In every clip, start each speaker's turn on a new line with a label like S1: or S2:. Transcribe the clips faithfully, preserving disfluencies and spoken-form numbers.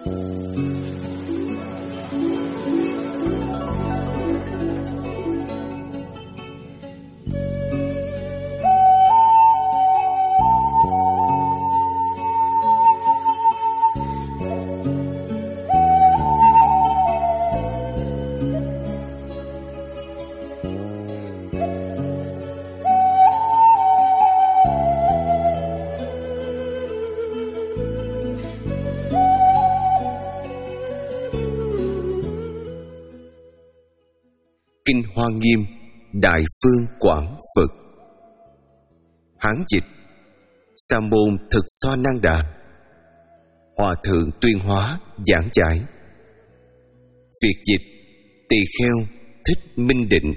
S1: Kinh Hoa Nghiêm Đại Phương Quảng Phật. Hán dịch Sa môn Thực Xoa Năng Đà. Hòa thượng Tuyên Hóa giảng giải. Việt dịch Tỳ Kheo Thích Minh Định.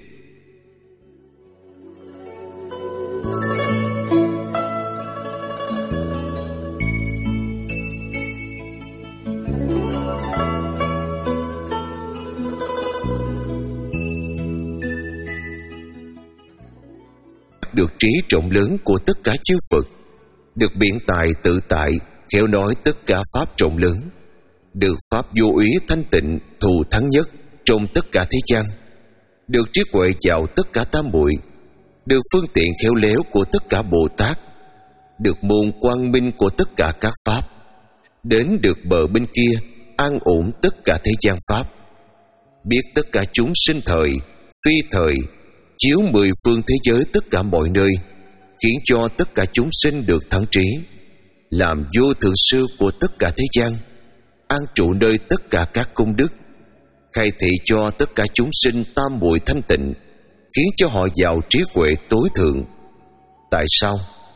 S1: Được trí rộng lớn của tất cả chư Phật, được biện tài tự tại, khéo nói tất cả pháp rộng lớn, được pháp vô úy thanh tịnh thù thắng nhất trong tất cả thế gian, được trí huệ vào tất cả tam muội, được phương tiện khéo léo của tất cả Bồ Tát, được môn quang minh của tất cả các pháp, đến được bờ bên kia an ổn tất cả thế gian pháp, biết tất cả chúng sinh thời, phi thời, chiếu mười phương thế giới tất cả mọi nơi, khiến cho tất cả chúng sinh được thắng trí, làm vô thượng sư của tất cả thế gian, an trụ nơi tất cả các công đức, khai thị cho tất cả chúng sinh tam muội thanh tịnh, khiến cho họ giàu trí huệ tối thượng. Tại sao?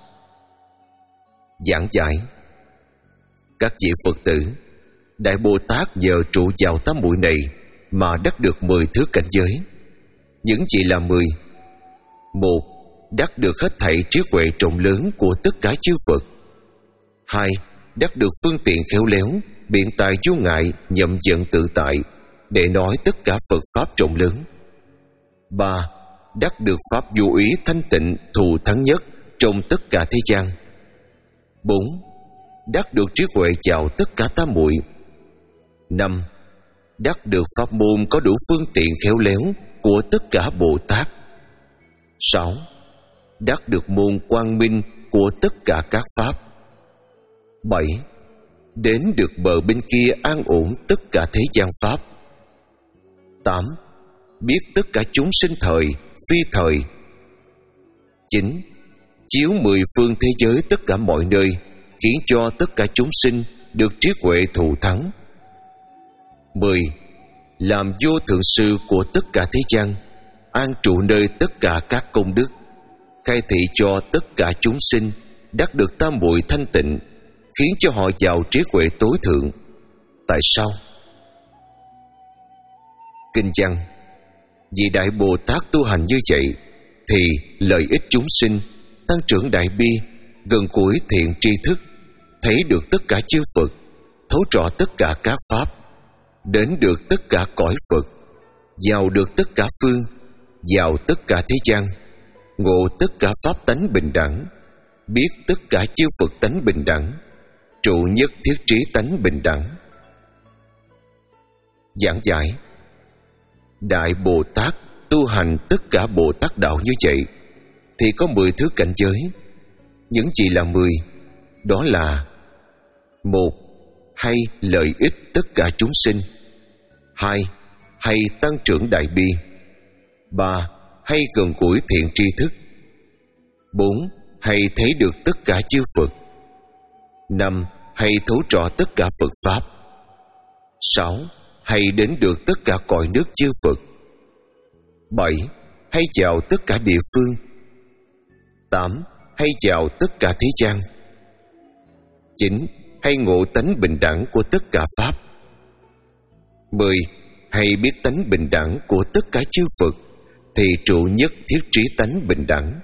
S1: Giảng giải. Các vị Phật tử, Đại Bồ Tát nhờ trụ vào tam muội này mà đắc được mười thứ cảnh giới. Những chỉ là mười. Một, đắc được hết thảy trí huệ rộng lớn của tất cả chư Phật. Hai, đắc được phương tiện khéo léo, biện tài vô ngại, nhậm dẫn tự tại, để nói tất cả Phật pháp rộng lớn. Ba, đắc được pháp vô úy thanh tịnh thù thắng nhất trong tất cả thế gian. Bốn, đắc được trí huệ vào tất cả tam muội. Năm, đắc được pháp môn có đủ phương tiện khéo léo của tất cả Bồ Tát. Sáu, đắc được môn quang minh của tất cả các pháp. Bảy, đến được bờ bên kia an ổn tất cả thế gian pháp. Tám, biết tất cả chúng sinh thời, phi thời. Chín, chiếu mười phương thế giới tất cả mọi nơi, khiến cho tất cả chúng sinh được trí huệ thù thắng. Mười, làm vô thượng sư của tất cả thế gian, an trụ nơi tất cả các công đức, khai thị cho tất cả chúng sinh đắc được tam muội thanh tịnh, khiến cho họ giàu trí huệ tối thượng. Tại sao? Kinh văn. Vì Đại Bồ Tát tu hành như vậy thì lợi ích chúng sinh, tăng trưởng đại bi, gần gũi thiện tri thức, thấy được tất cả chư Phật, thấu rõ tất cả các pháp, đến được tất cả cõi Phật, vào được tất cả phương, vào tất cả thế gian, ngộ tất cả pháp tánh bình đẳng, biết tất cả chư Phật tánh bình đẳng, trụ nhất thiết trí tánh bình đẳng. Giảng giải. Đại Bồ Tát tu hành tất cả Bồ Tát đạo như vậy thì có mười thứ cảnh giới. Những gì là mười? Đó là: một, hay lợi ích tất cả chúng sinh. Hai, hay tăng trưởng đại bi. Ba, hay gần gũi thiện tri thức. Bốn, hay thấy được tất cả chư Phật. Năm, hay thấu rõ tất cả Phật pháp. Sáu, hay đến được tất cả cõi nước chư Phật. Bảy, hay vào tất cả địa phương. Tám, hay vào tất cả thế gian. Chín, hay ngộ tánh bình đẳng của tất cả pháp. Mười, hay biết tánh bình đẳng của tất cả chư Phật, thì trụ nhất thiết trí tánh bình đẳng.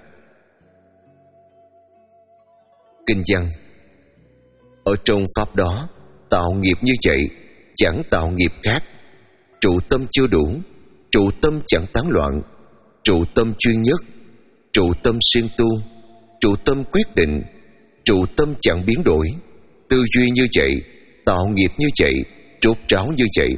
S1: Kinh văn. Ở trong pháp đó, tạo nghiệp như vậy, chẳng tạo nghiệp khác. Trụ tâm chưa đủ, trụ tâm chẳng tán loạn, trụ tâm chuyên nhất, trụ tâm siêng tu, trụ tâm quyết định, trụ tâm chẳng biến đổi. Tư duy như vậy, tạo nghiệp như vậy, trốt tráo như vậy.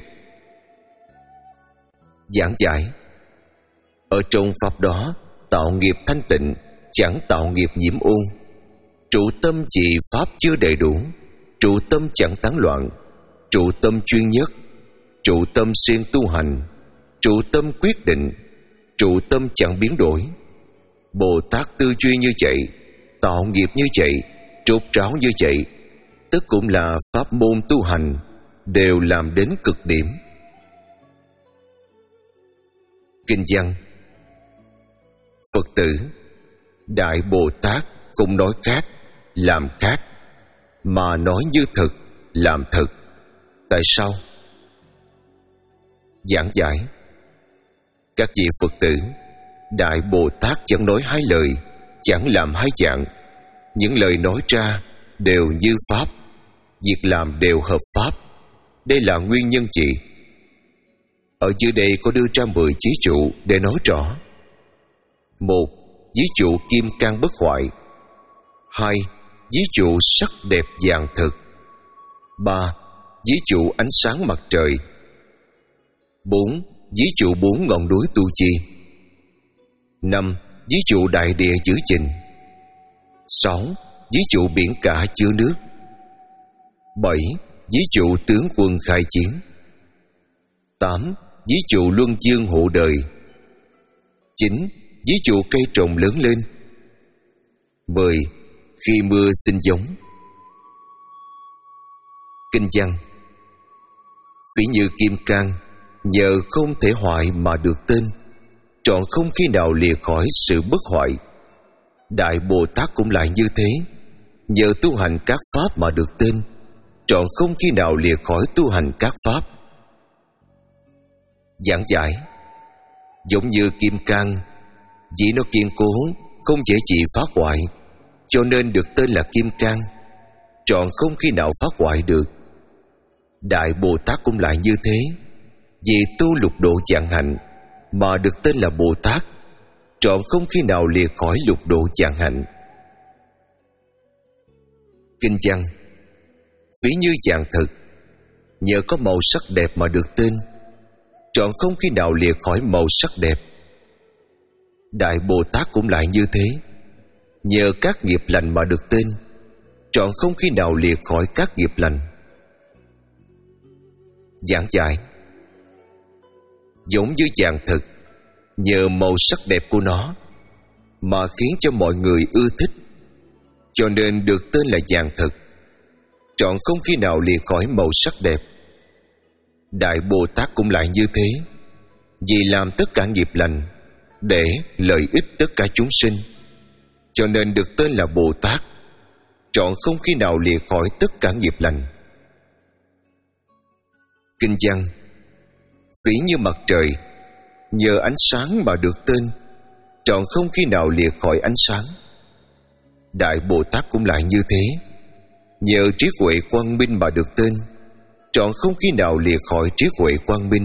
S1: Giảng giải: ở trong pháp đó, tạo nghiệp thanh tịnh chẳng tạo nghiệp nhiễm ô. Trụ tâm trì pháp chưa đầy đủ, trụ tâm chẳng tán loạn, trụ tâm chuyên nhất, trụ tâm siêng tu hành, trụ tâm quyết định, trụ tâm chẳng biến đổi. Bồ Tát tư duy như vậy, tạo nghiệp như vậy, trốt tráo như vậy, tức cũng là pháp môn tu hành, đều làm đến cực điểm. Kinh văn: Phật tử, Đại Bồ Tát không nói khác, làm khác, mà nói như thực, làm thực. Tại sao? Giảng giải: các vị Phật tử, Đại Bồ Tát chẳng nói hai lời, chẳng làm hai dạng. Những lời nói ra đều như pháp, việc làm đều hợp pháp. Đây là nguyên nhân gì? Ở dưới đây có đưa ra mười ví dụ để nói rõ. Một, ví dụ kim cang bất hoại. Hai, ví dụ sắc đẹp vàng thực. Ba, ví dụ ánh sáng mặt trời. Bốn, ví dụ bốn ngọn núi tu chi. Năm, ví dụ đại địa giữ gìn. Sáu, ví dụ biển cả chứa nước. Bảy, ví dụ tướng quân khai chiến. Tám, ví dụ luân dương hộ đời. Chín, ví dụ cây trồng lớn lên. Mười, khi mưa sinh giống. Kinh văn: ví như kim cang, nhờ không thể hoại mà được tên, trọn không khi nào lìa khỏi sự bất hoại. Đại Bồ Tát cũng lại như thế, nhờ tu hành các pháp mà được tên, trọn không khi nào lìa khỏi tu hành các pháp. Giảng giải: giống như kim cang, vì nó kiên cố, không dễ gì phá hoại, cho nên được tên là kim cang, trọn không khi nào phá hoại được. Đại Bồ Tát cũng lại như thế, vì tu lục độ vạn hạnh mà được tên là Bồ Tát, trọn không khi nào lìa khỏi lục độ vạn hạnh. Kinh văn: ví như vàng thực, nhờ có màu sắc đẹp mà được tên, trọn không khi nào lìa khỏi màu sắc đẹp. Đại Bồ Tát cũng lại như thế, nhờ các nghiệp lành mà được tên, trọn không khi nào lìa khỏi các nghiệp lành. Giảng giải: giống như vàng thực, nhờ màu sắc đẹp của nó mà khiến cho mọi người ưa thích, cho nên được tên là vàng thực, trọn không khi nào lìa khỏi màu sắc đẹp. Đại Bồ Tát cũng lại như thế, vì làm tất cả nghiệp lành để lợi ích tất cả chúng sinh, cho nên được tên là Bồ Tát, trọn không khi nào lìa khỏi tất cả nghiệp lành. Kinh văn: ví như mặt trời, nhờ ánh sáng mà được tên, trọn không khi nào lìa khỏi ánh sáng. Đại Bồ Tát cũng lại như thế, nhờ trí huệ quang minh mà được tên, trọn không khi nào lìa khỏi trí huệ quang minh.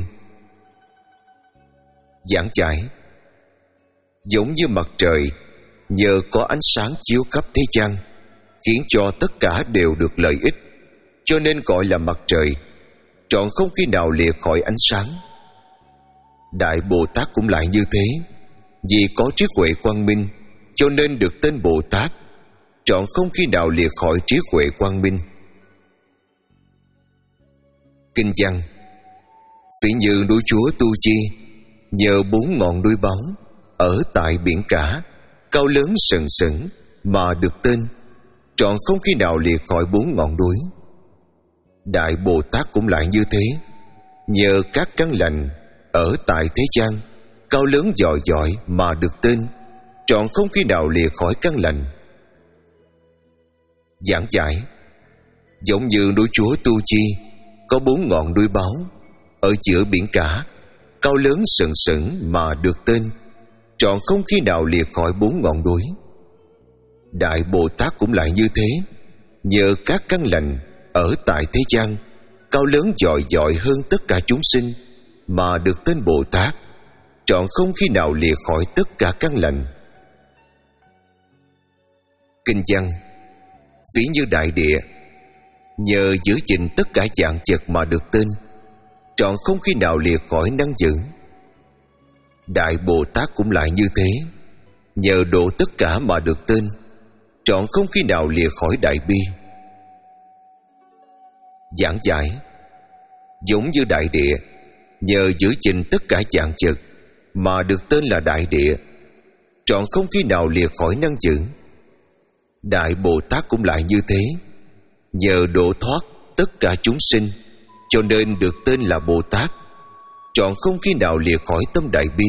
S1: Giảng giải: giống như mặt trời, nhờ có ánh sáng chiếu khắp thế gian, khiến cho tất cả đều được lợi ích, cho nên gọi là mặt trời, trọn không khi nào lìa khỏi ánh sáng. Đại Bồ Tát cũng lại như thế, vì có trí huệ quang minh, cho nên được tên Bồ Tát, trọn không khi nào lìa khỏi trí huệ quang minh. Kinh văn: ví như núi Chúa Tu Chi, nhờ bốn ngọn núi bóng ở tại biển cả, cao lớn sừng sững mà được tên, trọn không khi nào lìa khỏi bốn ngọn núi. Đại Bồ Tát cũng lại như thế, nhờ các căn lành ở tại thế gian, cao lớn dọi dọi mà được tên, trọn không khi nào lìa khỏi căn lành. Giảng giải: giống như núi Chúa Tu Chi, có bốn ngọn núi báo ở giữa biển cả, cao lớn sừng sững mà được tên, trọn không khi nào lìa khỏi bốn ngọn núi. Đại Bồ Tát cũng lại như thế, nhờ các căn lành ở tại thế gian, cao lớn dọi dọi hơn tất cả chúng sinh mà được tên Bồ Tát, trọn không khi nào lìa khỏi tất cả căn lành. Kinh văn: ví như đại địa, nhờ giữ gìn tất cả dạng vật mà được tên, trọn không khi nào lìa khỏi năng giữ. Đại Bồ Tát cũng lại như thế, nhờ độ tất cả mà được tên, trọn không khi nào lìa khỏi đại bi. Giảng giải: giống như đại địa, nhờ giữ gìn tất cả dạng vật mà được tên là đại địa, trọn không khi nào lìa khỏi năng giữ. Đại Bồ Tát cũng lại như thế, nhờ độ thoát tất cả chúng sinh, cho nên được tên là Bồ Tát, trọn không khi nào lìa khỏi tâm đại bi.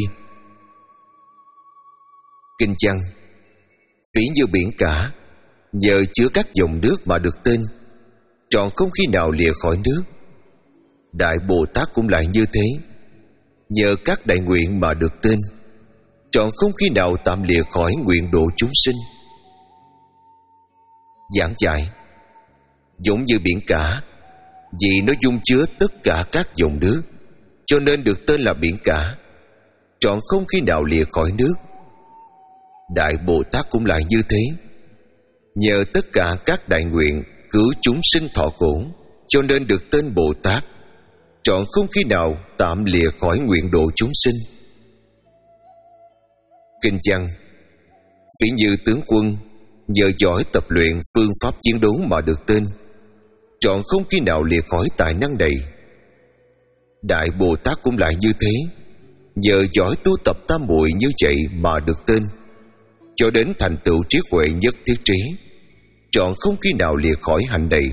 S1: Kinh văn: ví như biển cả, nhờ chứa các dòng nước mà được tên, trọn không khi nào lìa khỏi nước. Đại Bồ Tát cũng lại như thế, nhờ các đại nguyện mà được tên, trọn không khi nào tạm lìa khỏi nguyện độ chúng sinh. Giảng giải: giống như biển cả, vì nó dung chứa tất cả các dòng nước, cho nên được tên là biển cả, trọn không khi nào lìa khỏi nước. Đại Bồ Tát cũng lại như thế, nhờ tất cả các đại nguyện cứu chúng sinh thọ khổ, cho nên được tên Bồ Tát, trọn không khi nào tạm lìa khỏi nguyện độ chúng sinh. Kinh văn: ví như tướng quân, nhờ giỏi tập luyện phương pháp chiến đấu mà được tên, trọn không khi nào lìa khỏi tài năng đầy. Đại Bồ Tát cũng lại như thế, nhờ giỏi tu tập tam muội như vậy mà được tên, cho đến thành tựu trí huệ nhất thiết trí, trọn không khi nào lìa khỏi hạnh đầy.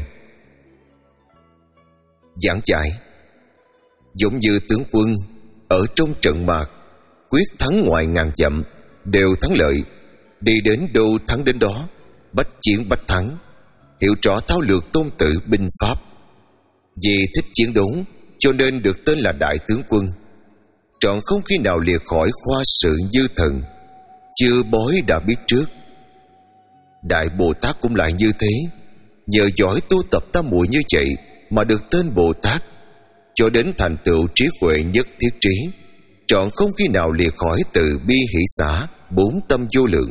S1: Giảng giải: giống như tướng quân ở trong trận mạc, quyết thắng ngoài ngàn dặm, đều thắng lợi, đi đến đâu thắng đến đó, bách chiến bách thắng, hiểu rõ thao lược tôn tự binh pháp. Vì thích chiến đấu, cho nên được tên là đại tướng quân, trọn không khi nào lìa khỏi khoa sự như thần, chưa bói đã biết trước. Đại Bồ Tát cũng lại như thế, nhờ giỏi tu tập tam muội như vậy mà được tên Bồ Tát, cho đến thành tựu trí huệ nhất thiết trí, trọn không khi nào lìa khỏi từ bi hỷ xả bốn tâm vô lượng.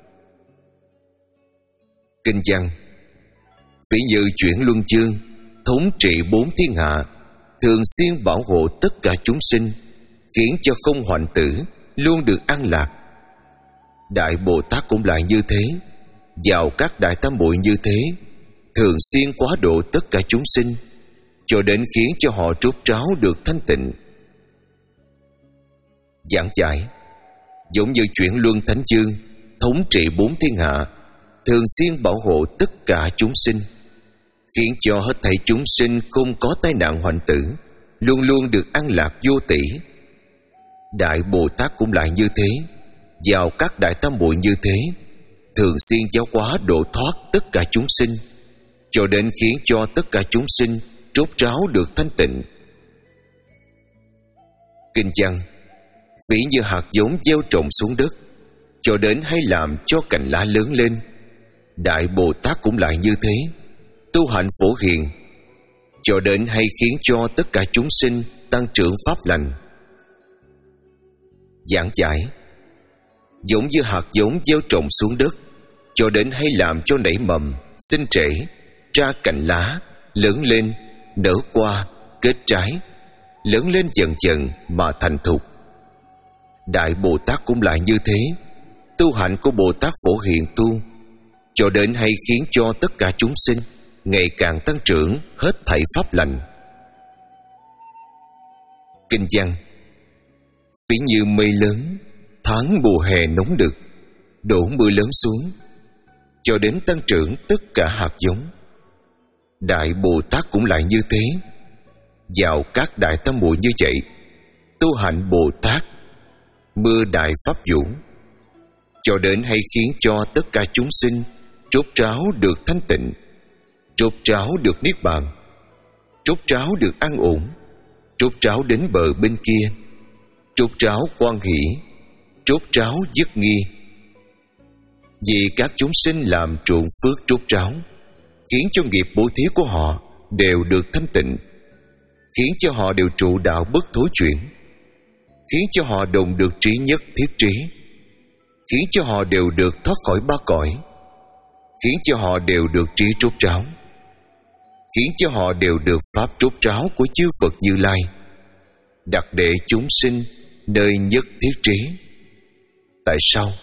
S1: Kinh văn: ví như chuyển luân chương, thống trị bốn thiên hạ, thường xuyên bảo hộ tất cả chúng sinh, khiến cho không hoạnh tử, luôn được an lạc. Đại Bồ Tát cũng lại như thế, vào các đại tam muội như thế, thường xuyên quá độ tất cả chúng sinh, cho đến khiến cho họ rốt ráo được thanh tịnh. Giảng giải: giống như chuyển luân thánh chương, thống trị bốn thiên hạ, thường xuyên bảo hộ tất cả chúng sinh, khiến cho hết thảy chúng sinh không có tai nạn hoạnh tử, luôn luôn được an lạc vô tỷ. Đại Bồ Tát cũng lại như thế, vào các đại tam muội như thế, thường xuyên giáo hóa độ thoát tất cả chúng sinh, cho đến khiến cho tất cả chúng sinh rốt ráo được thanh tịnh. Kinh văn: ví như hạt giống gieo trồng xuống đất, cho đến hay làm cho cành lá lớn lên. Đại Bồ Tát cũng lại như thế, tu hạnh phổ hiền, cho đến hay khiến cho tất cả chúng sinh tăng trưởng pháp lành. Giảng giải: giống như hạt giống gieo trồng xuống đất, cho đến hay làm cho nảy mầm, sinh trễ, ra cành lá, lớn lên, nở hoa, kết trái, lớn lên dần dần mà thành thục. Đại Bồ Tát cũng lại như thế, tu hạnh của Bồ Tát phổ hiền tu, cho đến hay khiến cho tất cả chúng sinh ngày càng tăng trưởng hết thảy pháp lành. Kinh văn: ví như mây lớn, tháng mùa hè nóng đực, đổ mưa lớn xuống, cho đến tăng trưởng tất cả hạt giống. Đại Bồ Tát cũng lại như thế, vào các đại tam muội như vậy, tu hạnh Bồ Tát, mưa đại pháp vũ, cho đến hay khiến cho tất cả chúng sinh rốt ráo được thanh tịnh, rốt ráo được niết bàn, rốt ráo được an ổn, rốt ráo đến bờ bên kia, rốt ráo hoan hỷ, rốt ráo dứt nghi. Vì các chúng sinh làm trộn phước rốt ráo, khiến cho nghiệp bố thí của họ đều được thanh tịnh, khiến cho họ đều trụ đạo bất thối chuyển, khiến cho họ đồng được trí nhất thiết trí, khiến cho họ đều được thoát khỏi ba cõi, khiến cho họ đều được trí rốt ráo, khiến cho họ đều được pháp trốt ráo của chư Phật Như Lai, đặt để chúng sinh nơi nhất thiết trí. Tại sao?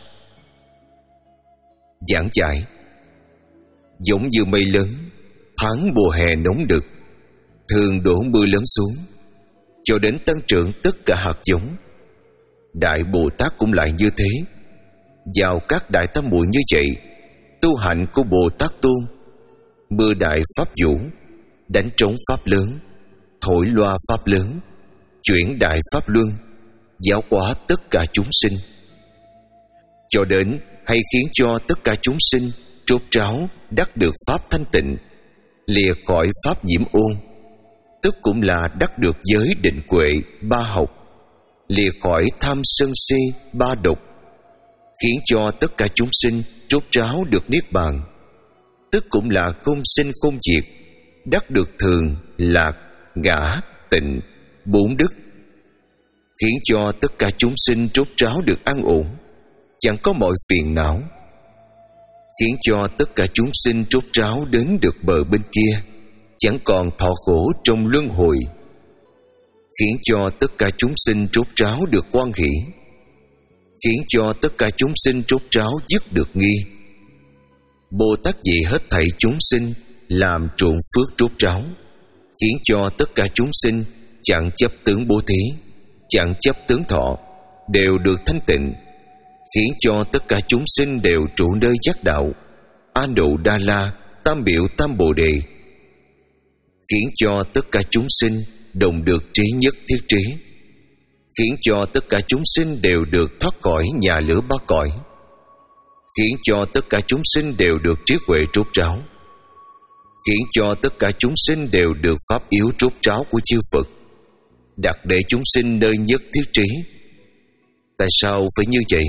S1: Giảng giải: giống như mây lớn, tháng mùa hè nóng đực, thường đổ mưa lớn xuống, cho đến tăng trưởng tất cả hạt giống. Đại Bồ Tát cũng lại như thế. Vào các đại tam muội như vậy, tu hạnh của Bồ Tát Tôn, mưa đại pháp vũ, đánh trống pháp lớn, thổi loa pháp lớn, chuyển đại pháp luân, giáo hóa tất cả chúng sinh, cho đến hay khiến cho tất cả chúng sinh trốt ráo đắc được pháp thanh tịnh, lìa khỏi pháp nhiễm ôn, tức cũng là đắc được giới định huệ ba học, lìa khỏi tham sân si ba độc, khiến cho tất cả chúng sinh trốt ráo được niết bàn, tức cũng là không sinh không diệt, đắc được thường, lạc, ngã, tịnh, bốn đức, khiến cho tất cả chúng sinh trốt ráo được an ổn, chẳng có mọi phiền não, khiến cho tất cả chúng sinh trốt ráo đến được bờ bên kia, chẳng còn thọ khổ trong luân hồi, khiến cho tất cả chúng sinh trốt ráo được hoan hỷ, khiến cho tất cả chúng sinh trốt ráo dứt được nghi. Bồ Tát vì hết thảy chúng sinh làm trộn phước trốt ráo, khiến cho tất cả chúng sinh chẳng chấp tướng bố thí, chẳng chấp tướng thọ, đều được thanh tịnh, khiến cho tất cả chúng sinh đều trụ nơi giác đạo, A Nụ Đa La, Tam Biểu Tam Bồ Đề, khiến cho tất cả chúng sinh đồng được trí nhất thiết trí, khiến cho tất cả chúng sinh đều được thoát khỏi nhà lửa ba cõi, khiến cho tất cả chúng sinh đều được trí huệ trốt ráo, khiến cho tất cả chúng sinh đều được pháp yếu trốt ráo của chư Phật, đặt để chúng sinh nơi nhất thiết trí. Tại sao phải như vậy?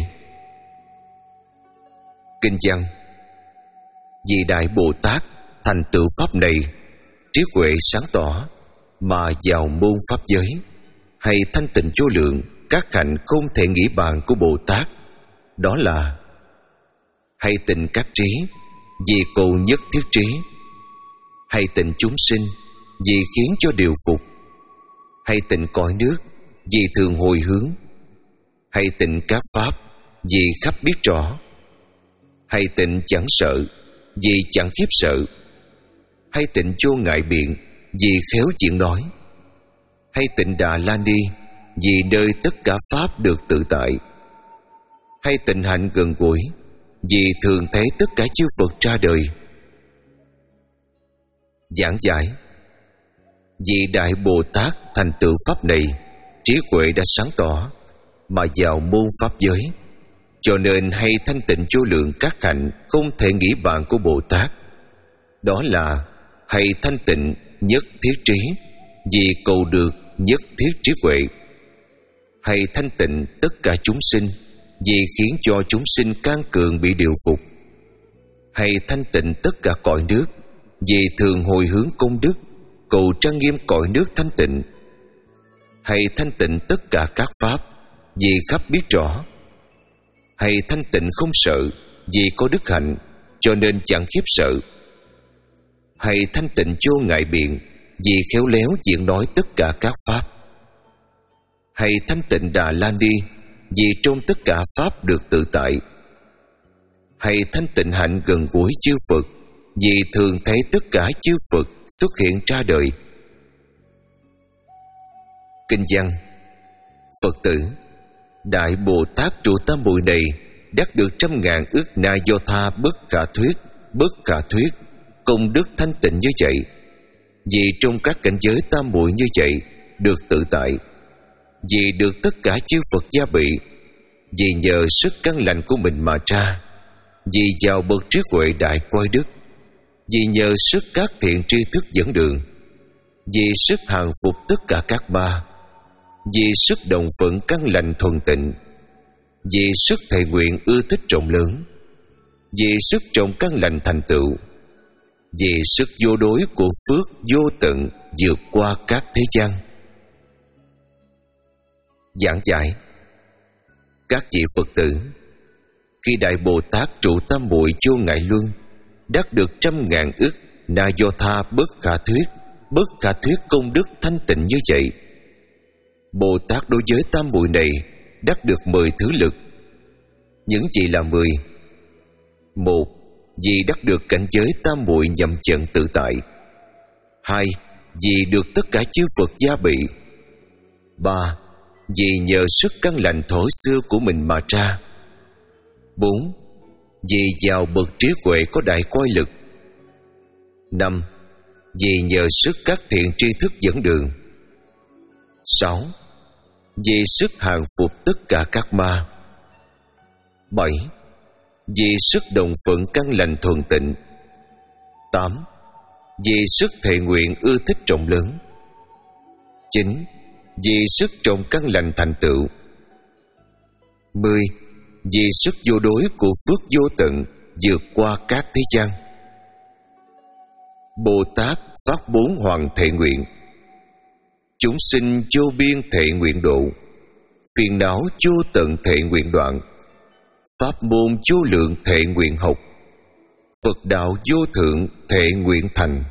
S1: Kinh văn: vì Đại Bồ Tát thành tựu pháp này, trí huệ sáng tỏ, mà vào môn pháp giới, hay thanh tịnh vô lượng các hạnh không thể nghĩ bàn của Bồ Tát, đó là hay tịnh các trí, vì cầu nhất thiết trí; hay tịnh chúng sinh, vì khiến cho điều phục; hay tịnh cõi nước, vì thường hồi hướng; hay tịnh các pháp, vì khắp biết rõ; hay tịnh chẳng sợ, vì chẳng khiếp sợ; hay tịnh vô ngại biện, vì khéo chuyện nói; hay tịnh Đà La Ni, vì nơi tất cả pháp được tự tại; hay tịnh hạnh gần gũi, vì thường thấy tất cả chư Phật ra đời. Giảng giải: vì Đại Bồ Tát thành tựu pháp này, trí huệ đã sáng tỏ, mà vào môn pháp giới, cho nên hay thanh tịnh vô lượng các hạnh không thể nghĩ bàn của Bồ Tát, đó là hay thanh tịnh nhất thiết trí, vì cầu được nhất thiết trí huệ; hay thanh tịnh tất cả chúng sinh, vì khiến cho chúng sinh can cường bị điều phục; hay thanh tịnh tất cả cõi nước, vì thường hồi hướng công đức, cầu trang nghiêm cõi nước thanh tịnh; hay thanh tịnh tất cả các pháp, vì khắp biết rõ; hay thanh tịnh không sợ, vì có đức hạnh, cho nên chẳng khiếp sợ; hay thanh tịnh vô ngại biện, vì khéo léo diễn nói tất cả các pháp; hay thanh tịnh Đà La Ni, vì trong tất cả pháp được tự tại; hay thanh tịnh hạnh gần gũi chư Phật, vì thường thấy tất cả chư Phật xuất hiện ra đời. Kinh văn: Phật tử, Đại Bồ Tát trụ tam muội này đắc được trăm ngàn ức na do tha bất khả thuyết, bất khả thuyết công đức thanh tịnh như vậy, vì trong các cảnh giới tam muội như vậy được tự tại, vì được tất cả chư Phật gia bị, vì nhờ sức căn lành của mình mà ra, vì vào bậc trí huệ đại quay đức, vì nhờ sức các thiện tri thức dẫn đường, vì sức hàng phục tất cả các ba, vì sức đồng phận căn lành thuần tịnh, vì sức thệ nguyện ưa thích rộng lớn, vì sức trọng căn lành thành tựu, vì sức vô đối của phước vô tận vượt qua các thế gian. Giảng giải: các vị Phật tử, khi Đại Bồ Tát trụ tam muội vô ngại luân, đắc được trăm ngàn ức na do tha bất khả thuyết, bất khả thuyết công đức thanh tịnh như vậy. Bồ Tát đối với tam muội này đắc được mười thứ lực. Những gì là mười? Một, vì đắc được cảnh giới tam muội nhậm trận tự tại. Hai, vì được tất cả chư Phật gia bị. Ba, vì nhờ sức căn lành thổ xưa của mình mà ra. Bốn, vì vào bậc trí huệ có đại quay lực. Năm, vì nhờ sức các thiện tri thức dẫn đường. Sáu, vì sức hàng phục tất cả các ma. Bảy, vì sức đồng phận căn lành thuần tịnh. Tám, vì sức thệ nguyện ưa thích trọng lớn. Chín, vì sức trọng căn lành thành tựu. Mười, vì sức vô đối của phước vô tận vượt qua các thế gian. Bồ Tát phát bốn hoàng thệ nguyện: chúng sinh vô biên thệ nguyện độ, phiền não vô tận thệ nguyện đoạn, pháp môn vô lượng thệ nguyện học, Phật đạo vô thượng thệ nguyện thành.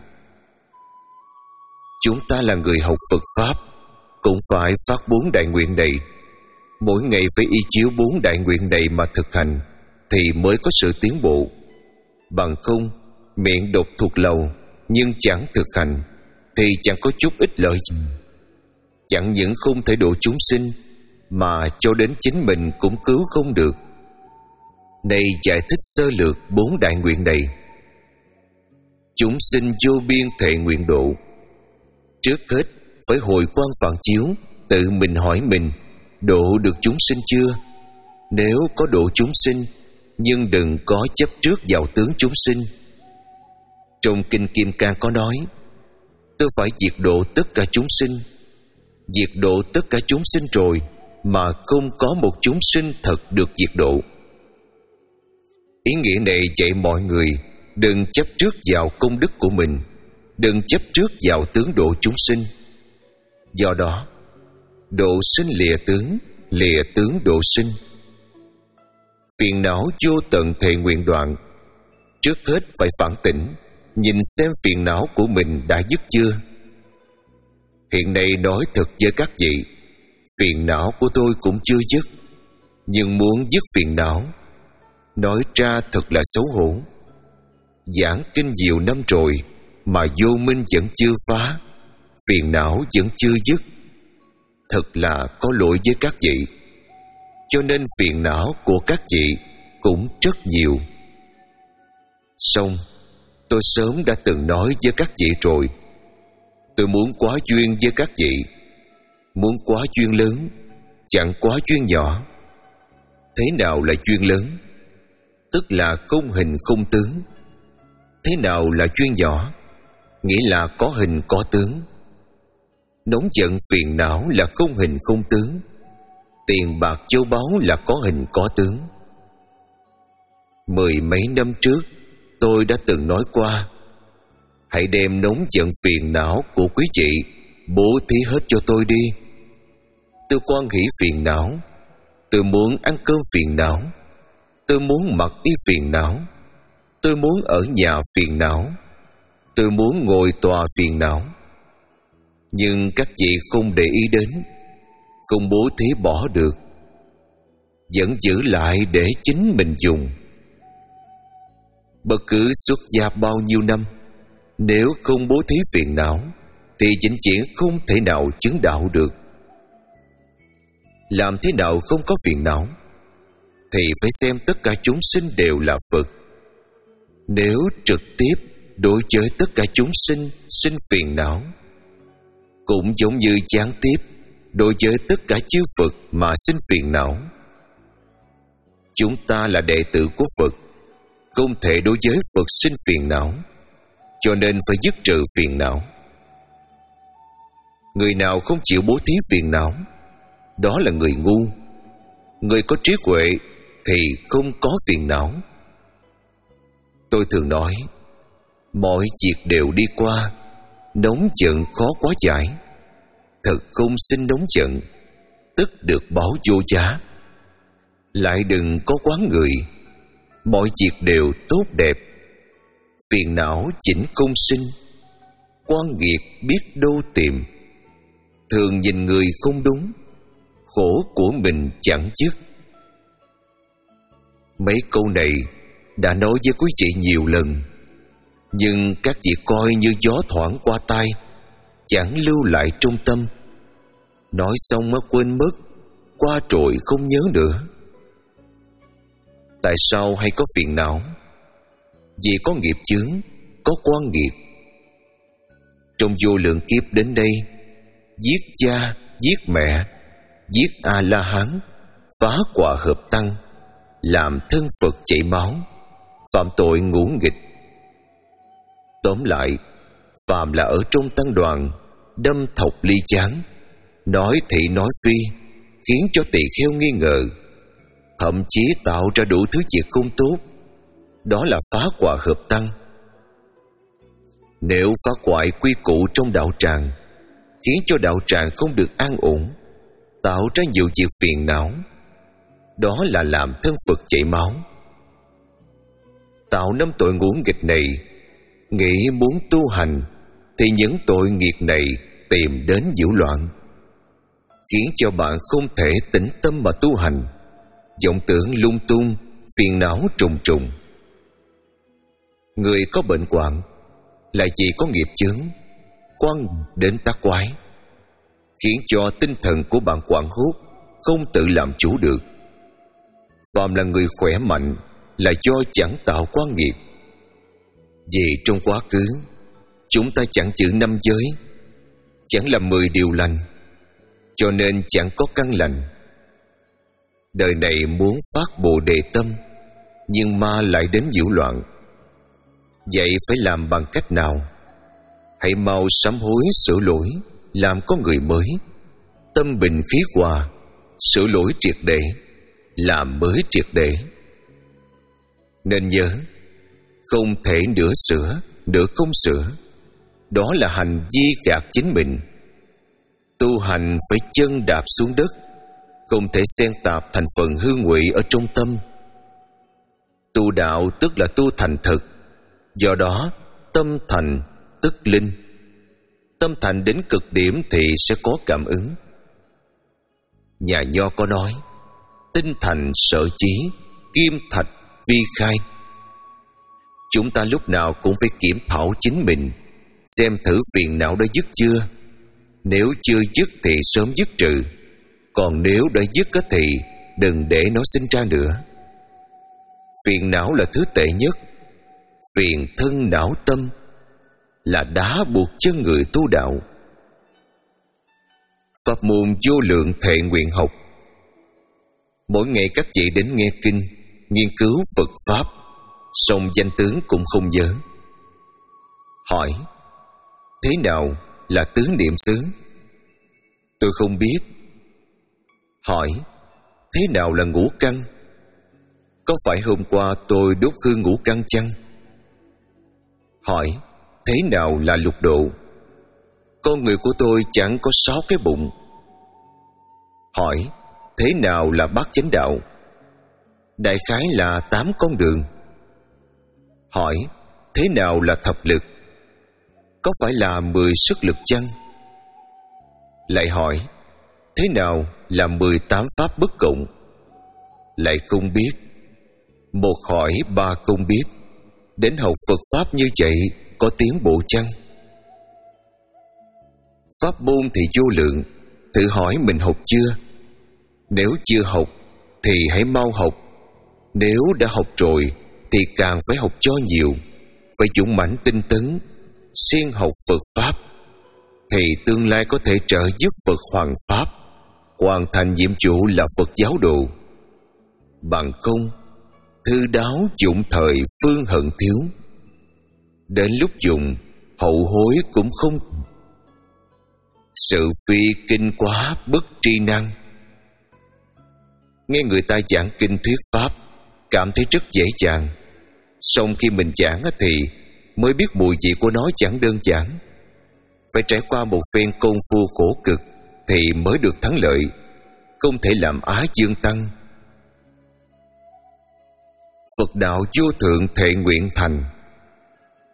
S1: Chúng ta là người học Phật Pháp cũng phải phát bốn đại nguyện này. Mỗi ngày phải y chiếu bốn đại nguyện này mà thực hành thì mới có sự tiến bộ. Bằng không, miệng đọc thuộc lầu nhưng chẳng thực hành thì chẳng có chút ích lợi. Chẳng những không thể độ chúng sinh mà cho đến chính mình cũng cứu không được. Này giải thích sơ lược bốn đại nguyện này. Chúng sinh vô biên thệ nguyện độ. Trước hết phải hồi quang phản chiếu, tự mình hỏi mình độ được chúng sinh chưa? Nếu có độ chúng sinh, nhưng đừng có chấp trước vào tướng chúng sinh. Trong Kinh Kim Cang có nói: tôi phải diệt độ tất cả chúng sinh. Diệt độ tất cả chúng sinh rồi mà không có một chúng sinh thật được diệt độ. Ý nghĩa này dạy mọi người đừng chấp trước vào công đức của mình, đừng chấp trước vào tướng độ chúng sinh. Do đó, độ sinh lìa tướng, lìa tướng độ sinh. Phiền não vô tận thệ nguyện đoạn. Trước hết phải phản tỉnh, nhìn xem phiền não của mình đã dứt chưa. Hiện nay nói thật với các vị, phiền não của tôi cũng chưa dứt. Nhưng muốn dứt phiền não, nói ra thật là xấu hổ. Giảng kinh nhiều năm rồi mà vô minh vẫn chưa phá, phiền não vẫn chưa dứt. Thật là có lỗi với các vị. Cho nên phiền não của các vị cũng rất nhiều. Song tôi sớm đã từng nói với các vị rồi, tôi muốn quá duyên với các vị. Muốn quá duyên lớn, chẳng quá duyên nhỏ. Thế nào là duyên lớn? Tức là không hình không tướng. Thế nào là duyên nhỏ? Nghĩa là có hình có tướng. Nóng giận phiền não là không hình không tướng. Tiền bạc châu báu là có hình có tướng. Mười mấy năm trước tôi đã từng nói qua, hãy đem nóng giận phiền não của quý vị bố thí hết cho tôi đi. Tôi quan hỷ phiền não, tôi muốn ăn cơm phiền não, tôi muốn mặc y phiền não, tôi muốn ở nhà phiền não, tôi muốn ngồi tòa phiền não. Nhưng các vị không để ý đến, không bố thí bỏ được, vẫn giữ lại để chính mình dùng. Bất cứ xuất gia bao nhiêu năm, nếu không bố thí phiền não thì vĩnh viễn không thể nào chứng đạo được. Làm thế nào không có phiền não? Thì phải xem tất cả chúng sinh đều là Phật. Nếu trực tiếp đối với tất cả chúng sinh sinh phiền não, cũng giống như gián tiếp đối với tất cả chư Phật mà sinh phiền não. Chúng ta là đệ tử của Phật, không thể đối với Phật sinh phiền não, cho nên phải dứt trừ phiền não. Người nào không chịu bố thí phiền não, đó là người ngu. Người có trí huệ thì không có phiền não. Tôi thường nói, mọi việc đều đi qua, nóng giận khó quá giải. Thật không sinh nóng giận, tức được báo vô giá. Lại đừng có quán người, mọi việc đều tốt đẹp. Phiền não chỉnh công sinh, quan nghiệt biết đâu tìm. Thường nhìn người không đúng, khổ của mình chẳng dứt. Mấy câu này đã nói với quý vị nhiều lần, nhưng các vị coi như gió thoảng qua tai, chẳng lưu lại trong tâm. Nói xong mới quên mất, qua rồi không nhớ nữa. Tại sao hay có phiền não? Vì có nghiệp chướng, có quan nghiệt. Trong vô lượng kiếp đến đây, giết cha, giết mẹ, giết A-la-hán, phá quả hợp tăng, làm thân Phật chảy máu, phạm tội ngũ nghịch. Tóm lại, phàm là ở trong tăng đoàn, đâm thọc ly chán, nói thị nói phi, khiến cho tỳ kheo nghi ngờ, thậm chí tạo ra đủ thứ việc không tốt. Đó là phá quả hợp tăng. Nếu phá hoại quy củ trong đạo tràng, khiến cho đạo tràng không được an ổn, tạo ra nhiều việc phiền não, đó là làm thân Phật chảy máu. Tạo năm tội ngũ nghịch này, nghĩ muốn tu hành, thì những tội nghiệp này tìm đến nhiễu loạn, khiến cho bạn không thể tĩnh tâm mà tu hành, vọng tưởng lung tung, phiền não trùng trùng. Người có bệnh hoạn lại chỉ có nghiệp chướng, quan đến tác quái, khiến cho tinh thần của bạn hoảng hốt, không tự làm chủ được. Phàm là người khỏe mạnh là do chẳng tạo quan nghiệp. Vì trong quá khứ chúng ta chẳng chữ năm giới, chẳng làm mười điều lành, cho nên chẳng có căn lành. Đời này muốn phát bồ đề tâm, nhưng ma lại đến nhiễu loạn. Vậy phải làm bằng cách nào? Hãy mau sám hối sửa lỗi, làm con người mới, tâm bình khí hòa, sửa lỗi triệt để, làm mới triệt để. Nên nhớ, không thể nửa sửa, nửa không sửa. Đó là hành vi gạt chính mình. Tu hành phải chân đạp xuống đất, không thể xen tạp thành phần hư ngụy ở trong tâm. Tu đạo tức là tu thành thực. Do đó, tâm thành tức linh. Tâm thành đến cực điểm thì sẽ có cảm ứng. Nhà Nho có nói, tinh thành sở chí, kim thạch vi khai. Chúng ta lúc nào cũng phải kiểm thảo chính mình, xem thử phiền não đã dứt chưa. Nếu chưa dứt thì sớm dứt trừ, còn nếu đã dứt thì đừng để nó sinh ra nữa. Phiền não là thứ tệ nhất. Phiền thân não tâm là đá buộc chân người tu đạo. Pháp môn vô lượng thệ nguyện học. Mỗi ngày các vị đến nghe kinh, nghiên cứu Phật Pháp, song danh tướng cũng không nhớ. Hỏi, thế nào là tứ niệm xứ? Tôi không biết. Hỏi, thế nào là ngũ căn? Có phải hôm qua tôi đốt hương ngũ căn chăng? Hỏi, thế nào là lục độ? Con người của tôi chẳng có sáu cái bụng. Hỏi, thế nào là bát chánh đạo? Đại khái là tám con đường. Hỏi, thế nào là thập lực? Có phải là mười sức lực chăng? Lại hỏi, thế nào là mười tám pháp bất cộng? Lại không biết. Một hỏi ba không biết. Đến học Phật Pháp như vậy có tiến bộ chăng? Pháp môn thì vô lượng, thử hỏi mình học chưa? Nếu chưa học thì hãy mau học. Nếu đã học rồi thì càng phải học cho nhiều, phải dũng mãnh tinh tấn, siêng học Phật Pháp, thì tương lai có thể trợ giúp Phật hoàn Pháp, hoàn thành nhiệm vụ là Phật giáo đồ. Bằng không, thư đáo dụng thời phương hận thiếu, đến lúc dùng hậu hối cũng không. Sự phi kinh quá bất tri năng. Nghe người ta giảng kinh thuyết Pháp, cảm thấy rất dễ dàng, song khi mình giảng thì mới biết mùi vị của nó chẳng đơn giản. Phải trải qua một phen công phu khổ cực thì mới được thắng lợi, không thể làm á dương tăng. Phật đạo vô thượng thệ nguyện thành.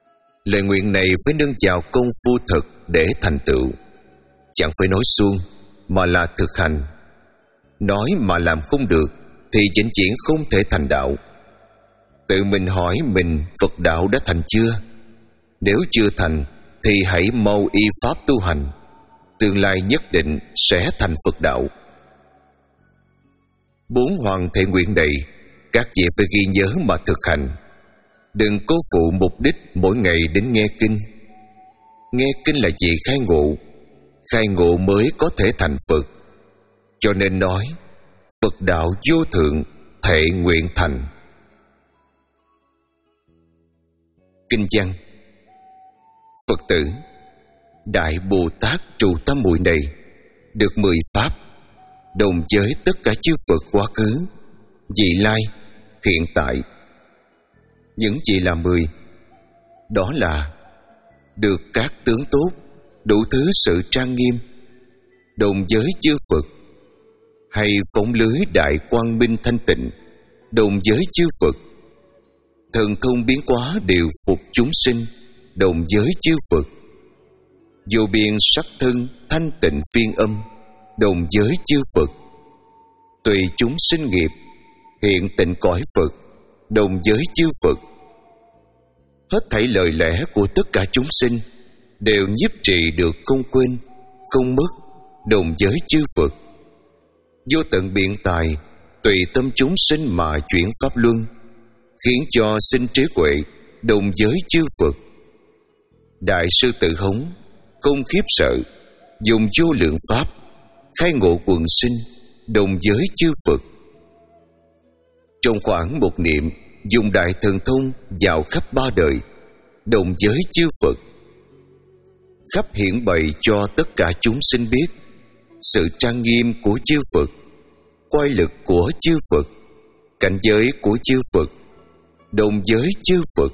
S1: Lời nguyện này phải nương vào công phu thực để thành tựu, chẳng phải nói suông mà là thực hành. Nói mà làm không được thì vĩnh viễn không thể thành đạo. Tự mình hỏi mình Phật đạo đã thành chưa? Nếu chưa thành thì hãy mau y pháp tu hành, tương lai nhất định sẽ thành Phật đạo. Bốn hoàn thể nguyện này các vị phải ghi nhớ mà thực hành. Đừng cố phụ mục đích mỗi ngày đến nghe kinh. Nghe kinh là gì? Khai ngộ. Khai ngộ mới có thể thành Phật. Cho nên nói Phật đạo vô thượng, thệ nguyện thành. Kinh văn: Phật tử, Đại Bồ Tát trụ tam muội này được mười pháp, đồng với tất cả chư Phật quá khứ, vị lai, hiện tại. Những gì là mười? Đó là được các tướng tốt, đủ thứ sự trang nghiêm, đồng với chư Phật, hay phóng lưới đại quang minh thanh tịnh, đồng với chư Phật, thần thông biến hóa đều phục chúng sinh, đồng với chư Phật, vô biên sắc thân thanh tịnh phiên âm, đồng với chư Phật, tùy chúng sinh nghiệp hiện tịnh cõi Phật, đồng với chư Phật. Hết thảy lời lẽ của tất cả chúng sinh đều nhiếp trì được không quên, không mất, đồng với chư Phật. Vô tận biện tài tùy tâm chúng sinh mà chuyển pháp luân, khiến cho sinh trí huệ, đồng với chư Phật. Đại sư Tử Hống không khiếp sợ, dùng vô lượng pháp khai ngộ quần sinh, đồng với chư Phật. Trong khoảng một niệm, dùng đại thần thông vào khắp ba đời, đồng với chư Phật, khắp hiển bày cho tất cả chúng sinh biết sự trang nghiêm của chư Phật, oai lực của chư Phật, cảnh giới của chư Phật, đồng với chư Phật.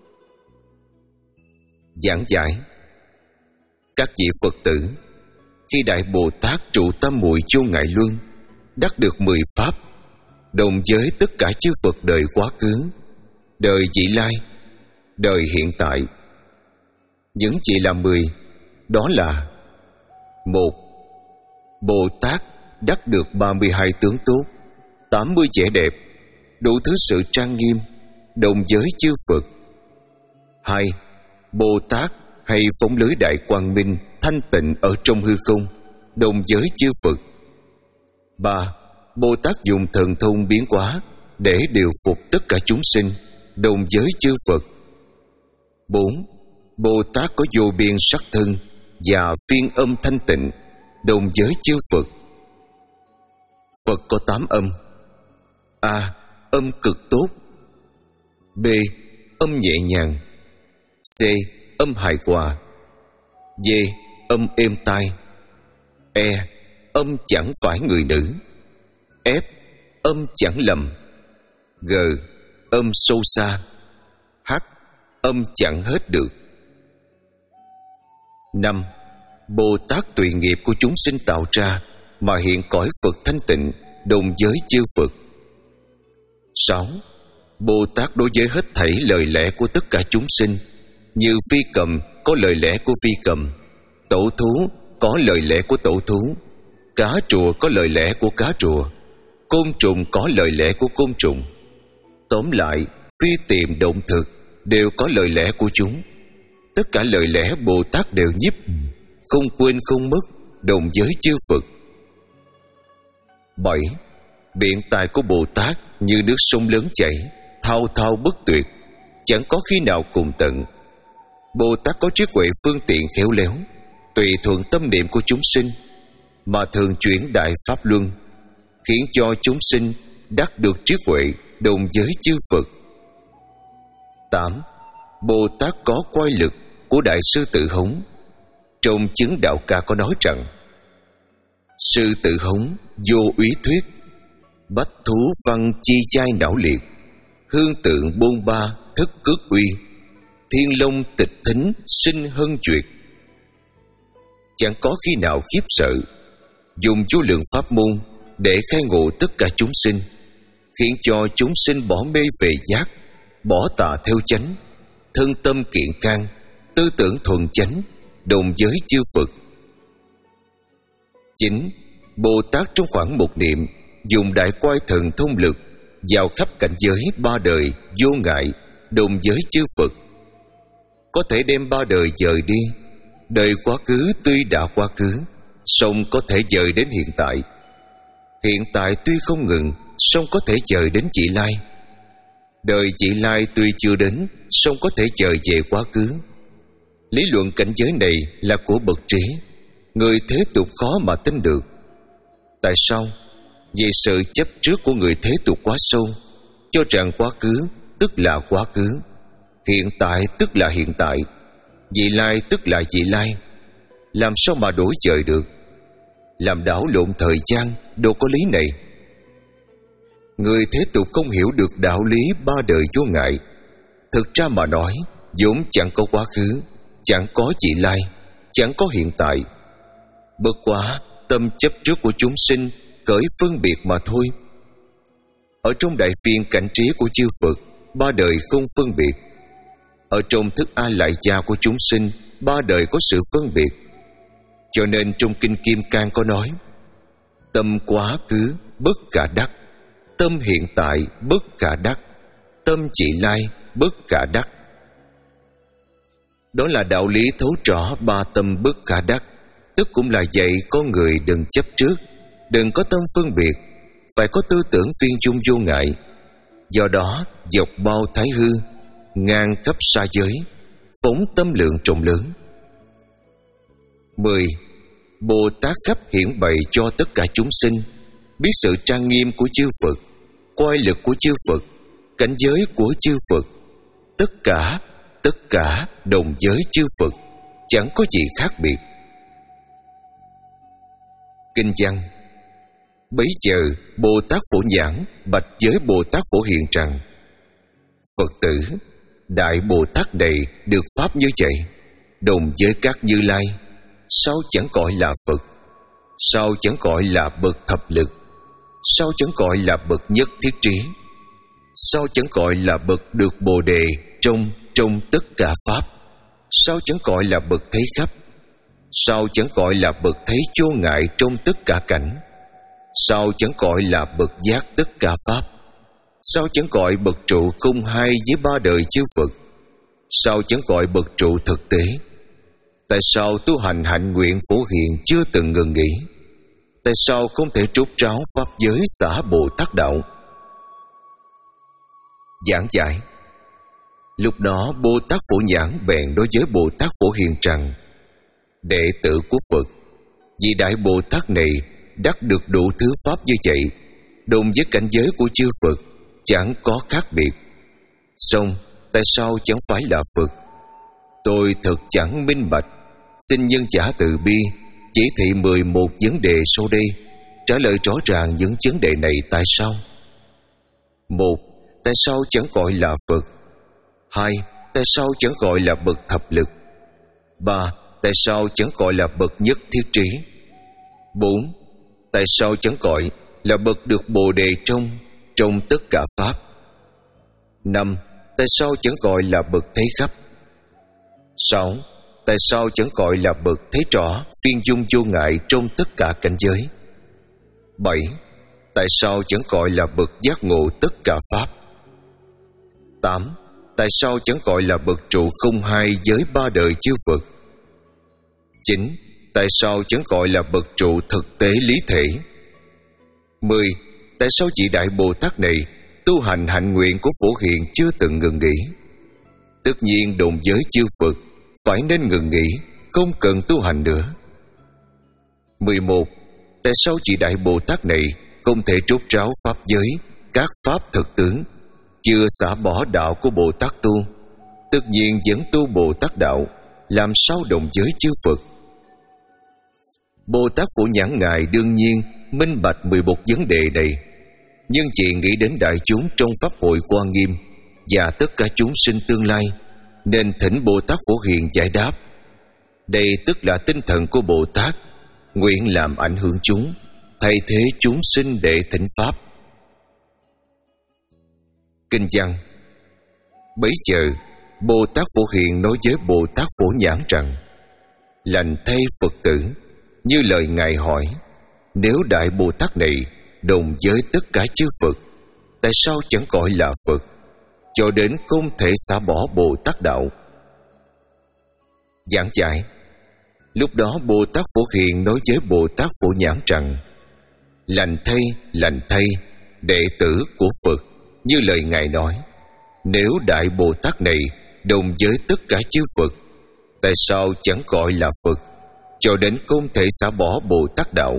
S1: Giảng giải: các vị Phật tử, khi Đại Bồ Tát trụ tam muội vô ngại luân, đắc được mười pháp, đồng với tất cả chư Phật đời quá khứ, đời vị lai, đời hiện tại. Những chỉ là mười, đó là: một. Bồ Tát đắc được ba mươi hai tướng tốt, tám mươi vẻ đẹp, đủ thứ sự trang nghiêm, đồng với chư Phật. Hai. Bồ Tát hay phóng lưới đại quang minh thanh tịnh ở trong hư không, đồng với chư Phật. Ba. Bồ Tát dùng thần thông biến hóa để điều phục tất cả chúng sinh, đồng với chư Phật. Bốn. Bồ Tát có vô biên sắc thân và phiên âm thanh tịnh, đồng với chư Phật. Phật có tám âm: A. Âm cực tốt. B. Âm nhẹ nhàng. C. Âm hài hòa. D. Âm êm tai. E. Âm chẳng phải người nữ. F. Âm chẳng lầm. G. Âm sâu xa. H. Âm chẳng hết được. Năm. Bồ Tát tùy nghiệp của chúng sinh tạo ra mà hiện cõi Phật thanh tịnh, đồng với chư Phật. Sáu. Bồ Tát đối với hết thảy lời lẽ của tất cả chúng sinh, như phi cầm có lời lẽ của phi cầm, tổ thú có lời lẽ của tổ thú, cá rùa có lời lẽ của cá rùa, côn trùng có lời lẽ của côn trùng. Tóm lại, phi tiềm động thực đều có lời lẽ của chúng. Tất cả lời lẽ Bồ Tát đều nhiếp, không quên không mất, đồng với chư Phật. Bảy. Biện tài của Bồ Tát như nước sông lớn chảy, thao thao bất tuyệt, chẳng có khi nào cùng tận. Bồ Tát có trí huệ phương tiện khéo léo, tùy thuận tâm niệm của chúng sinh mà thường chuyển đại pháp luân, khiến cho chúng sinh đắc được trí huệ, đồng với chư Phật. Tám. Bồ Tát có quay lực của Đại sư Tử Hống. Trong chứng đạo ca có nói rằng: sư Tử Hống vô úy thuyết, bách thú văn chi chai não liệt, hương tượng bôn ba thức cước uy, thiên long tịch thính sinh hân duyệt. Chẳng có khi nào khiếp sợ, dùng vô lượng pháp môn để khai ngộ tất cả chúng sinh, khiến cho chúng sinh bỏ mê về giác, bỏ tà theo chánh, thân tâm kiện can, tư tưởng thuần chánh, đồng giới chư Phật. Chín. Bồ Tát trong khoảng một niệm dùng đại quay thần thông lực vào khắp cảnh giới ba đời vô ngại, đồng giới chư Phật. Có thể đem ba đời dời đi. Đời quá khứ tuy đã quá khứ, song có thể dời đến hiện tại. Hiện tại tuy không ngừng, song có thể dời đến vị lai. Đời vị lai tuy chưa đến, song có thể dời về quá khứ. Lý luận cảnh giới này là của bậc trí, người thế tục khó mà tin được. Tại sao? Vì sự chấp trước của người thế tục quá sâu, cho rằng quá khứ tức là quá khứ, hiện tại tức là hiện tại, vị lai tức là vị lai. Làm sao mà đổi dời được? Làm đảo lộn thời gian, đâu có lý này. Người thế tục không hiểu được đạo lý ba đời vô ngại. Thực ra mà nói, vốn chẳng có quá khứ, chẳng có vị lai, chẳng có hiện tại. Bất quá tâm chấp trước của chúng sinh khởi phân biệt mà thôi. Ở trong đại phiên cảnh trí của chư Phật, ba đời không phân biệt. Ở trong thức A Lại Gia của chúng sinh, ba đời có sự phân biệt. Cho nên trong Kinh Kim Cang có nói: tâm quá khứ bất khả đắc, tâm hiện tại bất khả đắc, tâm vị lai bất khả đắc. Đó là đạo lý thấu rõ ba tâm bất khả đắc. Tức cũng là dạy con người đừng chấp trước, đừng có tâm phân biệt, phải có tư tưởng viên dung vô ngại. Do đó dọc bao thái hư, ngang khắp xa giới, phóng tâm lượng rộng lớn. Mười. Bồ Tát khắp hiển bày cho tất cả chúng sinh biết sự trang nghiêm của chư Phật, oai lực của chư Phật, cảnh giới của chư Phật. Tất cả, tất cả đồng giới chư Phật, chẳng có gì khác biệt. Kinh văn. Bấy giờ Bồ Tát Phổ Nhãn bạch với Bồ Tát Phổ Hiền rằng: Phật tử, Đại Bồ Tát này được pháp như vậy, đồng với các Như Lai, sao chẳng gọi là Phật? Sao chẳng gọi là bậc thập lực? Sao chẳng gọi là bậc nhất thiết trí? Sao chẳng gọi là bậc được Bồ Đề trong trong tất cả pháp? Sao chẳng gọi là bậc thấy khắp? Sao chẳng gọi là bậc thấy vô ngại trong tất cả cảnh? Sao chẳng gọi là bậc giác tất cả pháp? Sao chẳng gọi bậc trụ không hai với ba đời chư Phật? Sao chẳng gọi bậc trụ thực tế? Tại sao tu hành hạnh nguyện Phổ Hiền chưa từng ngừng nghỉ? Tại sao không thể trút tráo pháp giới xả Bồ Tát đạo? Giảng giải. Lúc đó Bồ Tát Phổ Nhãn bèn đối với Bồ Tát Phổ Hiền rằng: Đệ tử của Phật, vị Đại Bồ Tát này đắc được đủ thứ pháp như vậy, đồng với cảnh giới của chư Phật, chẳng có khác biệt. Song tại sao chẳng phải là Phật? Tôi thật chẳng minh bạch. Xin nhân giả từ bi chỉ thị mười một vấn đề sau đây, trả lời rõ ràng những vấn đề này tại sao. Một. Tại sao chẳng gọi là Phật? Hai. Tại sao chẳng gọi là bậc thập lực? Ba. Tại sao chẳng gọi là bậc nhất thiết trí? Bốn. Tại sao chẳng gọi là bậc được Bồ Đề trong trong tất cả pháp? Năm. Tại sao chẳng gọi là bậc thấy khắp? Sáu. Tại sao chẳng gọi là bậc thấy rõ viên dung vô ngại trong tất cả cảnh giới? Bảy. Tại sao chẳng gọi là bậc giác ngộ tất cả pháp? Tám. Tại sao chẳng gọi là bậc trụ không hai với ba đời chư Phật? Chín. Tại sao chẳng gọi là bậc trụ thực tế lý thể? Mười. Tại sao vị Đại Bồ Tát này tu hành hạnh nguyện của Phổ Hiền chưa từng ngừng nghỉ? Tất nhiên đồng giới chư Phật phải nên ngừng nghỉ, không cần tu hành nữa. Mười một. Tại sao vị Đại Bồ Tát này không thể trút tráo pháp giới, các pháp thực tướng, chưa xả bỏ đạo của Bồ Tát tu, tất nhiên vẫn tu Bồ Tát đạo, làm sao đồng giới chư Phật? Bồ Tát Phổ Nhãn Ngài đương nhiên minh bạch mười một vấn đề này, nhưng chỉ nghĩ đến đại chúng trong pháp hội Quan Nghiêm và tất cả chúng sinh tương lai, nên thỉnh Bồ Tát Phổ Hiền giải đáp. Đây tức là tinh thần của Bồ Tát, nguyện làm ảnh hưởng chúng, thay thế chúng sinh để thỉnh pháp. Kinh văn. Bấy giờ Bồ Tát Phổ Hiền nói với Bồ Tát Phổ Nhãn rằng: Lành thay Phật tử, như lời Ngài hỏi, nếu Đại Bồ Tát này đồng với tất cả chư Phật, tại sao chẳng gọi là Phật, cho đến không thể xả bỏ Bồ Tát đạo? Giảng giải. Lúc đó Bồ Tát Phổ Hiền nói với Bồ Tát Phổ Nhãn rằng: Lành thay, lành thay, đệ tử của Phật, như lời Ngài nói, nếu Đại Bồ Tát này đồng với tất cả chư Phật, tại sao chẳng gọi là Phật, cho đến không thể xả bỏ Bồ Tát đạo?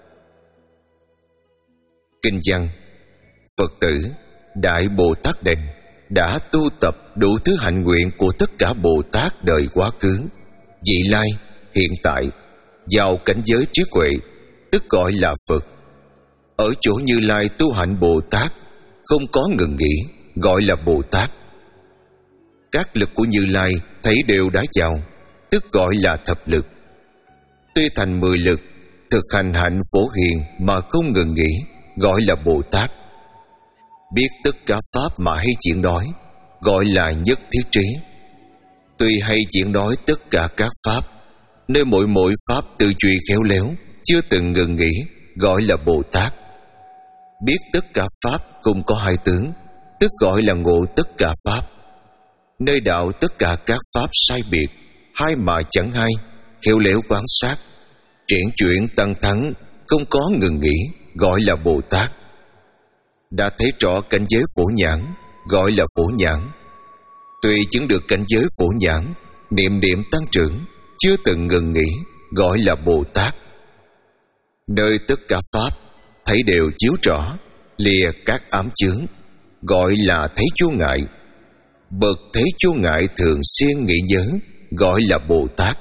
S1: Kinh văn. Phật tử, Đại Bồ Tát này đã tu tập đủ thứ hạnh nguyện của tất cả Bồ Tát đời quá khứ, vị lai, hiện tại, vào cảnh giới trí huệ, tức gọi là Phật. Ở chỗ Như Lai tu hạnh Bồ Tát, không có ngừng nghỉ, gọi là Bồ Tát. Các lực của Như Lai thấy đều đã vào, tức gọi là thập lực. Tuy thành mười lực, thực hành hạnh Phổ Hiền mà không ngừng nghỉ, gọi là Bồ Tát. Biết tất cả pháp mà hay chuyện nói, gọi là nhất thiết trí. Tuy hay chuyện nói tất cả các pháp, nơi mỗi mỗi pháp tư duy khéo léo, chưa từng ngừng nghỉ, gọi là Bồ Tát. Biết tất cả pháp cùng có hai tướng, tức gọi là ngộ tất cả pháp. Nơi đạo tất cả các pháp sai biệt, hai mà chẳng hai, khéo léo quán sát, triển chuyển tăng thắng, không có ngừng nghỉ, gọi là Bồ Tát. Đã thấy rõ cảnh giới Phổ Nhãn, gọi là Phổ Nhãn. Tuy chứng được cảnh giới Phổ Nhãn, niệm niệm tăng trưởng, chưa từng ngừng nghỉ, gọi là Bồ Tát. Nơi tất cả pháp thấy đều chiếu rõ, lìa các ám chướng, gọi là thấy chướng ngại. Bậc thấy chướng ngại thường xuyên nghĩ nhớ, gọi là Bồ Tát.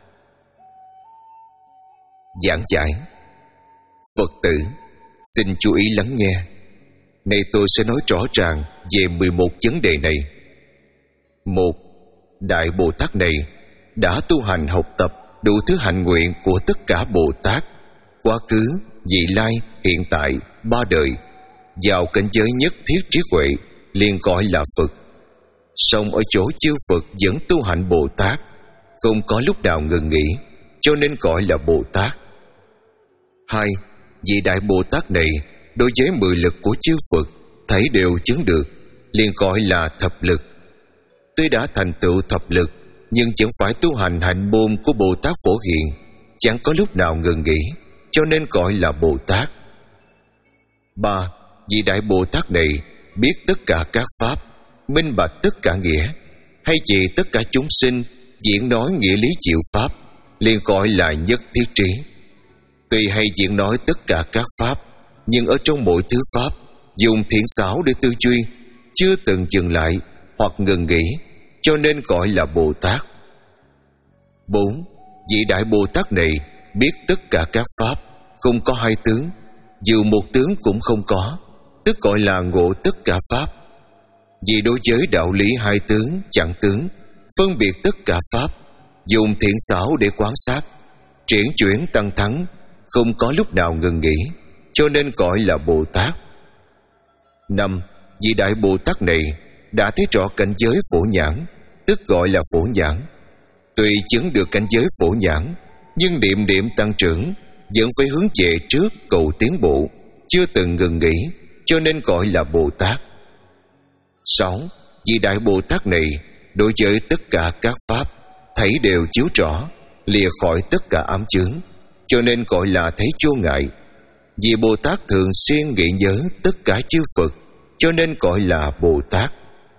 S1: Giảng giải. Phật tử, xin chú ý lắng nghe. Nay tôi sẽ nói rõ ràng về mười một vấn đề này. Một. Đại Bồ Tát này đã tu hành học tập đủ thứ hạnh nguyện của tất cả Bồ Tát, quá khứ, vị lai, hiện tại, ba đời, vào cảnh giới nhất thiết trí huệ, liền gọi là Phật. Song ở chỗ chư Phật vẫn tu hạnh Bồ Tát, không có lúc nào ngừng nghỉ, cho nên gọi là Bồ Tát. Hai. Vị Đại Bồ Tát này đối với mười lực của chư Phật thấy đều chứng được, liền gọi là thập lực. Tuy đã thành tựu thập lực, nhưng chẳng phải tu hành hạnh môn của Bồ Tát Phổ Hiền, chẳng có lúc nào ngừng nghỉ, cho nên gọi là Bồ Tát. Ba. Vị Đại Bồ Tát này biết tất cả các pháp, minh bạch tất cả nghĩa, hay chỉ tất cả chúng sinh diễn nói nghĩa lý chịu pháp, liền gọi là nhất thiết trí. Tuy hay diễn nói tất cả các pháp, nhưng ở trong mỗi thứ pháp dùng thiện xảo để tư duy, chưa từng dừng lại hoặc ngừng nghỉ, cho nên gọi là Bồ Tát. Bốn. Vị Đại Bồ Tát này biết tất cả các pháp, không có hai tướng, dù một tướng cũng không có, tức gọi là ngộ tất cả pháp. Vì đối với đạo lý hai tướng, chẳng tướng, phân biệt tất cả pháp, dùng thiện xảo để quan sát, triển chuyển tăng thắng, không có lúc nào ngừng nghỉ, cho nên gọi là Bồ Tát. Năm. Vị Đại Bồ Tát này đã thấy rõ cảnh giới Phổ Nhãn, tức gọi là Phổ Nhãn. Tuy chứng được cảnh giới Phổ Nhãn, nhưng niệm niệm tăng trưởng, vẫn phải hướng về trước cầu tiến bộ, chưa từng ngừng nghỉ, cho nên gọi là Bồ Tát. Sáu. Vị Đại Bồ Tát này đối với tất cả các pháp thấy đều chiếu rõ, lìa khỏi tất cả ám chướng, cho nên gọi là thấy vô ngại. Vì Bồ Tát thường xuyên nghĩ nhớ tất cả chư Phật, cho nên gọi là Bồ Tát.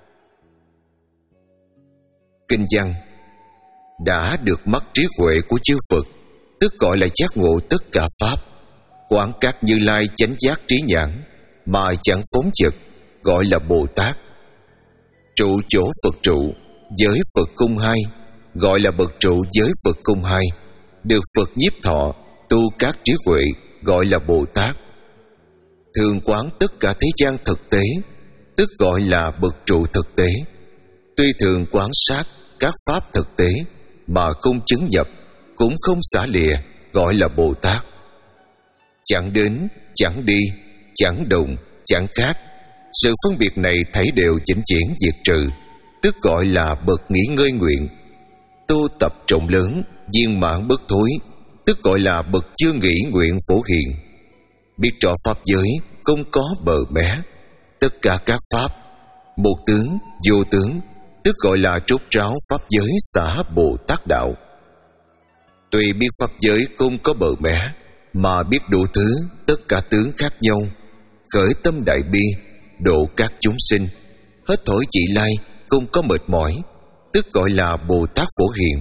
S1: Kinh văn. Đã được mắt trí huệ của chư Phật, tức gọi là giác ngộ tất cả pháp, quán các Như Lai chánh giác trí nhãn, mà chẳng phóng dật, gọi là Bồ Tát. Trụ chỗ Phật trụ, giới Phật cung hai, gọi là bậc trụ giới Phật cung hai, được Phật nhiếp thọ, tu các trí huệ, gọi là Bồ Tát. Thường quán tất cả thế gian thực tế, tức gọi là bậc trụ thực tế. Tuy thường quán sát các pháp thực tế, mà không chứng nhập, cũng không xả lìa, gọi là Bồ Tát. Chẳng đến, chẳng đi, chẳng đụng, chẳng khác, sự phân biệt này thấy đều chỉnh chuyển diệt trừ, tức gọi là bậc nghỉ ngơi nguyện. Tu tập trọng lớn, viên mãn bất thối, tức gọi là bậc chưa nghỉ nguyện phổ hiền. Biết rõ pháp giới không có bờ mé, tất cả các pháp một tướng vô tướng, tức gọi là trút ráo pháp giới xả Bồ Tát đạo. Tuy biết pháp giới không có bờ mé, mà biết đủ thứ tất cả tướng khác nhau, khởi tâm đại bi, độ các chúng sinh, hết thổi chỉ lai, không có mệt mỏi, tức gọi là Bồ Tát phổ hiền.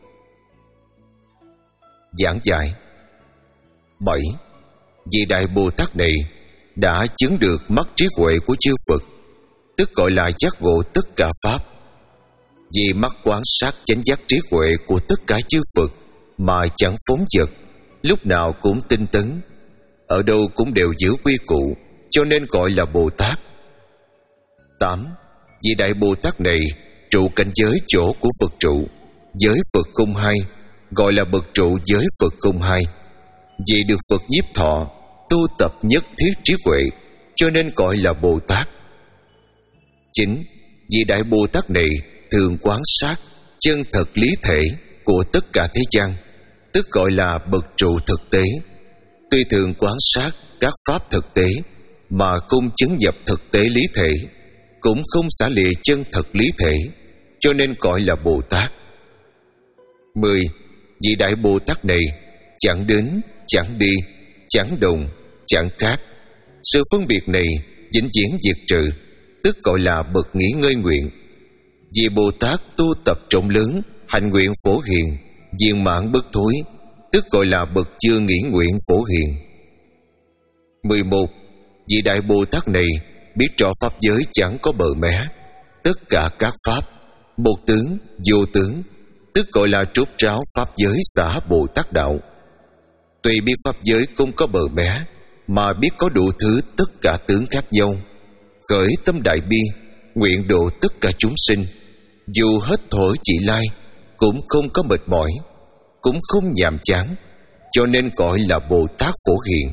S1: Giảng giải. Bảy. Vị Đại Bồ Tát này đã chứng được mắt trí huệ của chư Phật, tức gọi là giác ngộ tất cả pháp. Vì mắt quán sát chánh giác trí huệ của tất cả chư Phật mà chẳng phóng dật, lúc nào cũng tinh tấn, ở đâu cũng đều giữ quy củ, cho nên gọi là Bồ Tát. Tám. Vị Đại Bồ Tát này trụ cảnh giới chỗ của Phật trụ, giới Phật không hai, gọi là bậc trụ giới Phật không hai. Vì được Phật nhiếp thọ, tu tập nhất thiết trí huệ, cho nên gọi là Bồ Tát. Chín. Vị Đại Bồ Tát này thường quán sát chân thật lý thể của tất cả thế gian, tức gọi là bậc trụ thực tế. Tuy thường quán sát các pháp thực tế mà không chứng nhập thực tế lý thể, cũng không xả lìa chân thật lý thể, cho nên gọi là Bồ Tát. Mười. Vị Đại Bồ Tát này chẳng đến, chẳng đi, chẳng đồng, chẳng khác. Sự phân biệt này vĩnh viễn diệt trừ, tức gọi là bậc nghỉ ngơi nguyện. Vì Bồ Tát tu tập trọng lớn, hành nguyện phổ hiền, viên mãn bất thối, tức gọi là bậc chưa nghỉ nguyện phổ hiền. Mười một. Vị Đại Bồ Tát này biết rõ pháp giới chẳng có bờ mé, tất cả các pháp một tướng vô tướng, tức gọi là trút ráo pháp giới xả Bồ Tát đạo. Tuy biết pháp giới không có bờ mé, mà biết có đủ thứ tất cả tướng khác nhau, khởi tâm đại bi, nguyện độ tất cả chúng sinh, dù hết thổi chỉ lai, cũng không có mệt mỏi, cũng không nhàm chán, cho nên gọi là Bồ Tát phổ hiền.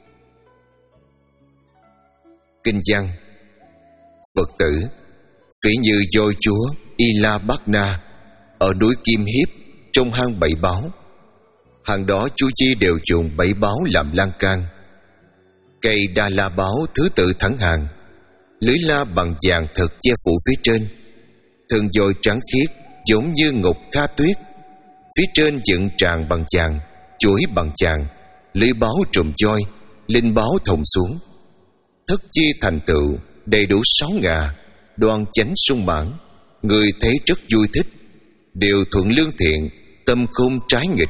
S1: Kinh văn. Phật tử, tuy như voi chúa Ila Bát Na ở núi Kim Hiếp trong hang bảy báo, hàng đó chú chi đều dùng bảy báo làm lan can. Cây đa la báo thứ tự thẳng hàng, lưới la bằng vàng thật che phủ phía trên, thân voi trắng khiết giống như ngọc kha tuyết, phía trên dựng tràng bằng vàng, chuỗi bằng vàng, lưới báo trùm voi, linh báo thòng xuống. Thất chi thành tựu đầy đủ sáu ngà, đoan chánh sung mãn, người thấy rất vui thích, đều thuận lương thiện, tâm không trái nghịch.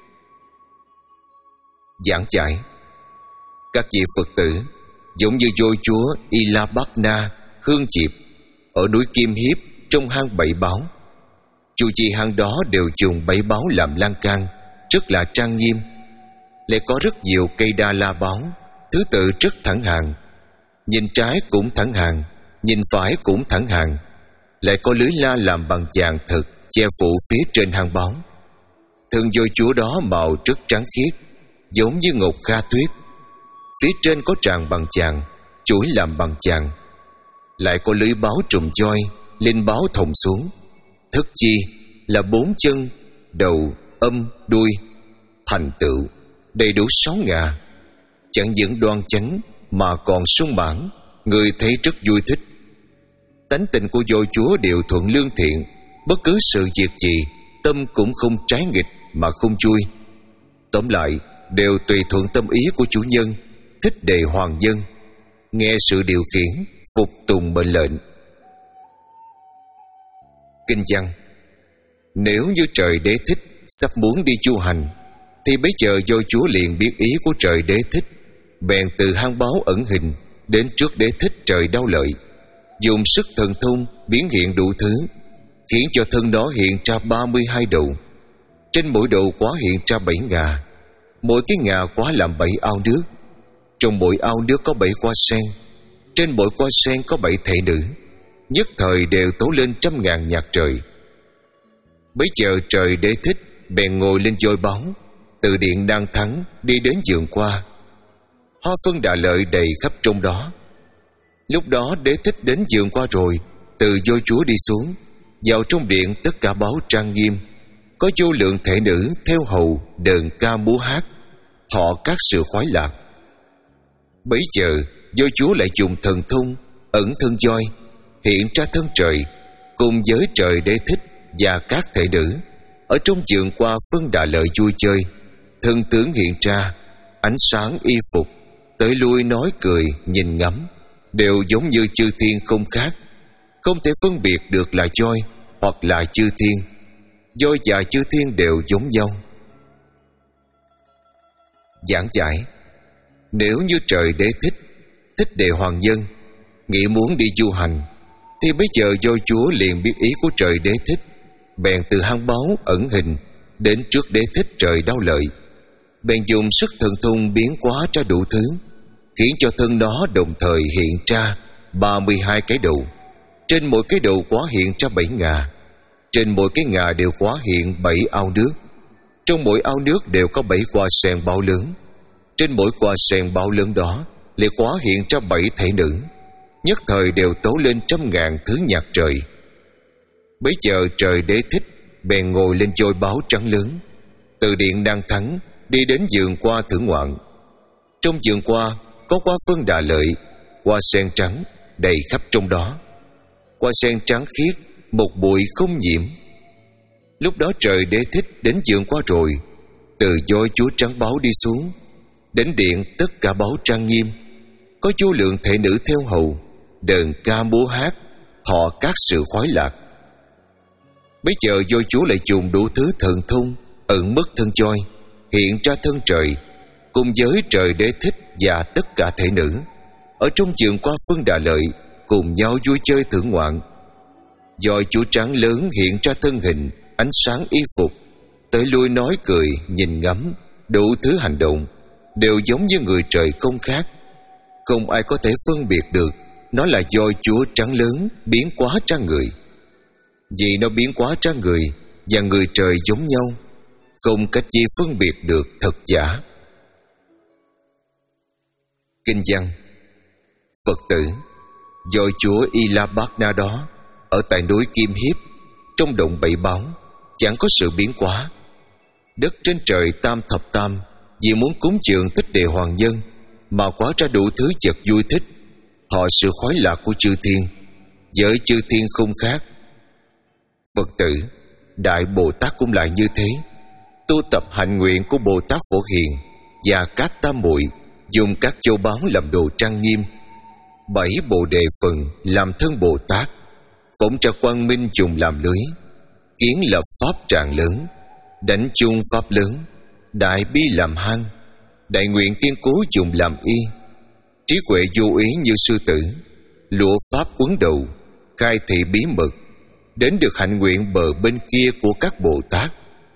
S1: Giảng giải. Các vị Phật tử, giống như voi chúa Ila Bát Na hương diệp ở núi Kim Hiếp trong hang bảy báo, chu chi hang đó đều dùng bảy báo làm lan can, rất là trang nghiêm. Lại có rất nhiều cây đa la báo thứ tự rất thẳng hàng, nhìn trái cũng thẳng hàng, nhìn phải cũng thẳng hàng. Lại có lưới la làm bằng vàng thực che phủ phía trên hang báo. Thân voi chúa đó màu rất trắng khiết, giống như ngọc kha tuyết, phía trên có tràng bằng vàng, chuỗi làm bằng vàng. Lại có lưới báo trùm voi, linh báo thòng xuống. Thất chi là bốn chân, đầu, âm, đuôi, thành tựu đầy đủ sáu ngà, chẳng những đoan chánh mà còn sung mãn, người thấy rất vui thích. Tánh tình của voi chúa đều thuận lương thiện, bất cứ sự việc gì tâm cũng không trái nghịch mà không vui. Tóm lại đều tùy thuận tâm ý của chủ nhân, thích đề hoàng dân, nghe sự điều khiển, phục tùng mệnh lệnh. Kinh văn. Nếu như trời đế thích sắp muốn đi chu hành, thì bấy giờ voi chúa liền biết ý của trời đế thích, bèn từ hang báo ẩn hình đến trước đế thích trời đau lợi, dùng sức thần thông biến hiện đủ thứ, khiến cho thân đó hiện ra ba mươi hai đầu. Trên mỗi đầu quá hiện ra bảy ngà, mỗi cái ngà quá làm bảy ao nước. Trong mỗi ao nước có bảy hoa sen, trên mỗi hoa sen có bảy thệ nữ, nhất thời đều tấu lên trăm ngàn nhạc trời. Bấy giờ trời đế thích bèn ngồi lên voi báo, từ điện đang thắng đi đến vườn qua. Hoa phân đà lợi đầy khắp trong đó. Lúc đó đế thích đến vườn qua rồi, từ vô chúa đi xuống. Vào trong điện tất cả báo trang nghiêm, có vô lượng thể nữ theo hầu đờn ca múa hát, thọ các sự khoái lạc. Bấy giờ vô chúa lại dùng thần thông ẩn thân voi, hiện ra thân trời cùng với trời đế thích và các thể nữ ở trong vườn qua phân đà lợi vui chơi. Thân tướng hiện ra, ánh sáng y phục, tới lui nói cười nhìn ngắm, đều giống như chư thiên không khác, không thể phân biệt được là voi hoặc là chư thiên. Voi và chư thiên đều giống nhau. Giảng giải: nếu như trời đế thích, thích đề hoàng nhân, nghĩ muốn đi du hành, thì bây giờ voi chúa liền biết ý của trời đế thích, bèn từ hang báu ẩn hình đến trước đế thích trời đau lợi, bèn dùng sức thần thông biến hóa ra đủ thứ, khiến cho thân nó đồng thời hiện ra ba mươi hai cái đầu. Trên mỗi cái đầu quá hiện ra bảy ngà, trên mỗi cái ngà đều quá hiện bảy ao nước. Trong mỗi ao nước đều có bảy hoa sen bao lớn. Trên mỗi hoa sen bao lớn đó lại quá hiện ra bảy thể nữ, nhất thời đều tấu lên trăm ngàn thứ nhạc trời. Bấy giờ trời đế thích bèn ngồi lên voi báo trắng lớn, từ điện Đan Thắng đi đến vườn qua thưởng ngoạn. Trong vườn qua có hoa phân đà lợi, hoa sen trắng đầy khắp trong đó. Hoa sen trắng khiết, một bụi không nhiễm. Lúc đó trời đế thích đến vườn qua rồi, từ voi chúa trắng báo đi xuống, đến điện tất cả báo trang nghiêm, có vô lượng thể nữ theo hầu đờn ca múa hát, thọ các sự khoái lạc. Bấy giờ voi chúa lại dùng đủ thứ thần thông ẩn mất thân voi, hiện ra thân trời cùng với trời đế thích và tất cả thể nữ ở trong vườn qua phân đà lợi, cùng nhau vui chơi thưởng ngoạn. Voi chúa trắng lớn hiện ra thân hình, ánh sáng y phục, tới lui nói cười nhìn ngắm, đủ thứ hành động đều giống như người trời không khác. Không ai có thể phân biệt được nó là voi chúa trắng lớn biến hóa ra người, vì nó biến hóa ra người và người trời giống nhau, không cách gì phân biệt được thật giả. Kinh văn: Phật tử, voi chúa Ilabhagna đó ở tại núi Kim Hiếp, trong động bảy báo, chẳng có sự biến hóa. Đất trên trời tam thập tam vì muốn cúng dường thích đề hoàng nhân mà hóa ra đủ thứ vật vui thích, thọ sự khoái lạc của chư thiên, với chư thiên không khác. Phật tử, Đại Bồ Tát cũng lại như thế, tu tập hạnh nguyện của Bồ Tát Phổ Hiền và các tam muội, dùng các châu báu làm đồ trang nghiêm, bảy bồ đề phần làm thân Bồ Tát, phóng ra quang minh dùng làm lưới, kiến lập pháp tràng lớn, đánh chung pháp lớn, đại bi làm hang, đại nguyện kiên cố dùng làm y, trí huệ vô ý như sư tử, lụa pháp quấn đầu, khai thị bí mật, đến được hạnh nguyện bờ bên kia của các Bồ Tát.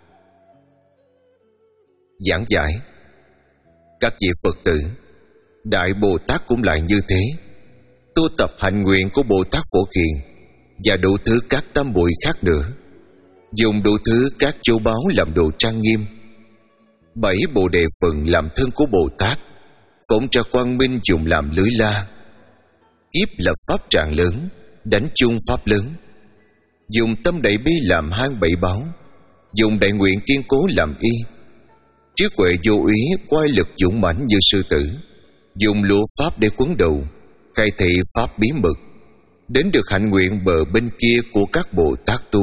S1: Giảng giải: các vị Phật tử, Đại Bồ Tát cũng lại như thế, tu tập hạnh nguyện của Bồ Tát Phổ Hiền và đủ thứ các tam muội khác nữa, dùng đủ thứ các châu báu làm đồ trang nghiêm, bảy bồ đề phần làm thân của Bồ Tát, phóng ra quang minh dùng làm lưới la, kiếp lập pháp tràng lớn, đánh chung pháp lớn, dùng tâm đại bi làm hang bảy báu, dùng đại nguyện kiên cố làm y, trí huệ vô ý quay lực dũng mãnh như sư tử, dùng lụa pháp để quấn đầu, khai thị pháp bí mật, đến được hạnh nguyện bờ bên kia của các Bồ Tát tu.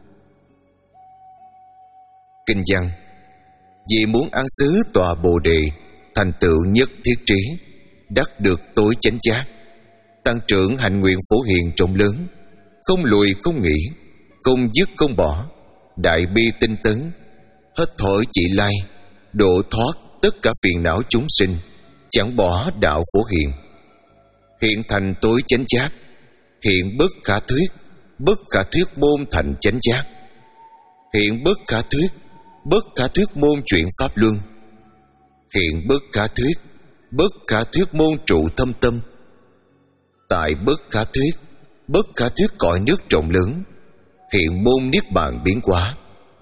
S1: Kinh văn: vì muốn an xứ tòa bồ đề, thành tựu nhất thiết trí, đắc được tối chánh giác, tăng trưởng hạnh nguyện phổ hiền rộng lớn, không lùi không nghỉ, không dứt không bỏ, đại bi tinh tấn, hết thổi chỉ lai, độ thoát tất cả phiền não chúng sinh, chẳng bỏ đạo phổ hiền, hiện thành tối chánh giác, hiện bất khả thuyết, bất khả thuyết môn thành chánh giác, hiện bất khả thuyết, bất khả thuyết môn chuyển pháp luân, hiện bất khả thuyết, bất khả thuyết môn trụ thâm tâm, tại bất khả thuyết, bất khả thuyết cõi nước rộng lớn, hiện môn niết bàn biến hóa.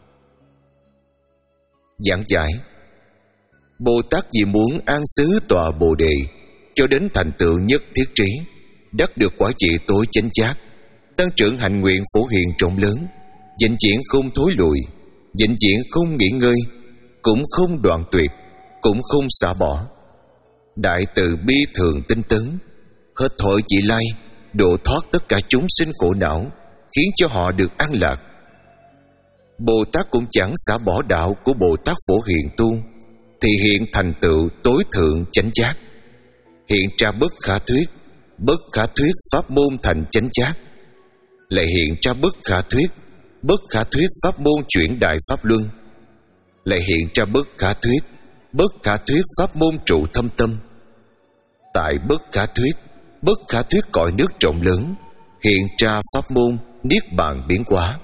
S1: Giảng giải: Bồ Tát vì muốn an xứ tòa bồ đề cho đến thành tựu nhất thiết trí, đắc được quả vị tối chánh giác, tăng trưởng hạnh nguyện phổ hiền rộng lớn, vĩnh viễn không thối lùi, vĩnh viễn không nghỉ ngơi, cũng không đoạn tuyệt, cũng không xả bỏ. Đại từ bi thường tinh tấn, hết thổi vị lai, độ thoát tất cả chúng sinh khổ não, khiến cho họ được an lạc. Bồ Tát cũng chẳng xả bỏ đạo của Bồ Tát Phổ Hiền tu, thì hiện thành tựu tối thượng chánh giác, hiện ra bất khả thuyết, bất khả thuyết pháp môn thành chánh giác, lại hiện ra bất khả thuyết, bất khả thuyết pháp môn chuyển đại pháp luân, lại hiện ra bất khả thuyết, bất khả thuyết pháp môn trụ thâm tâm. Tại bất khả thuyết, bất khả thuyết cõi nước rộng lớn, hiện ra pháp môn niết bàn biến hóa.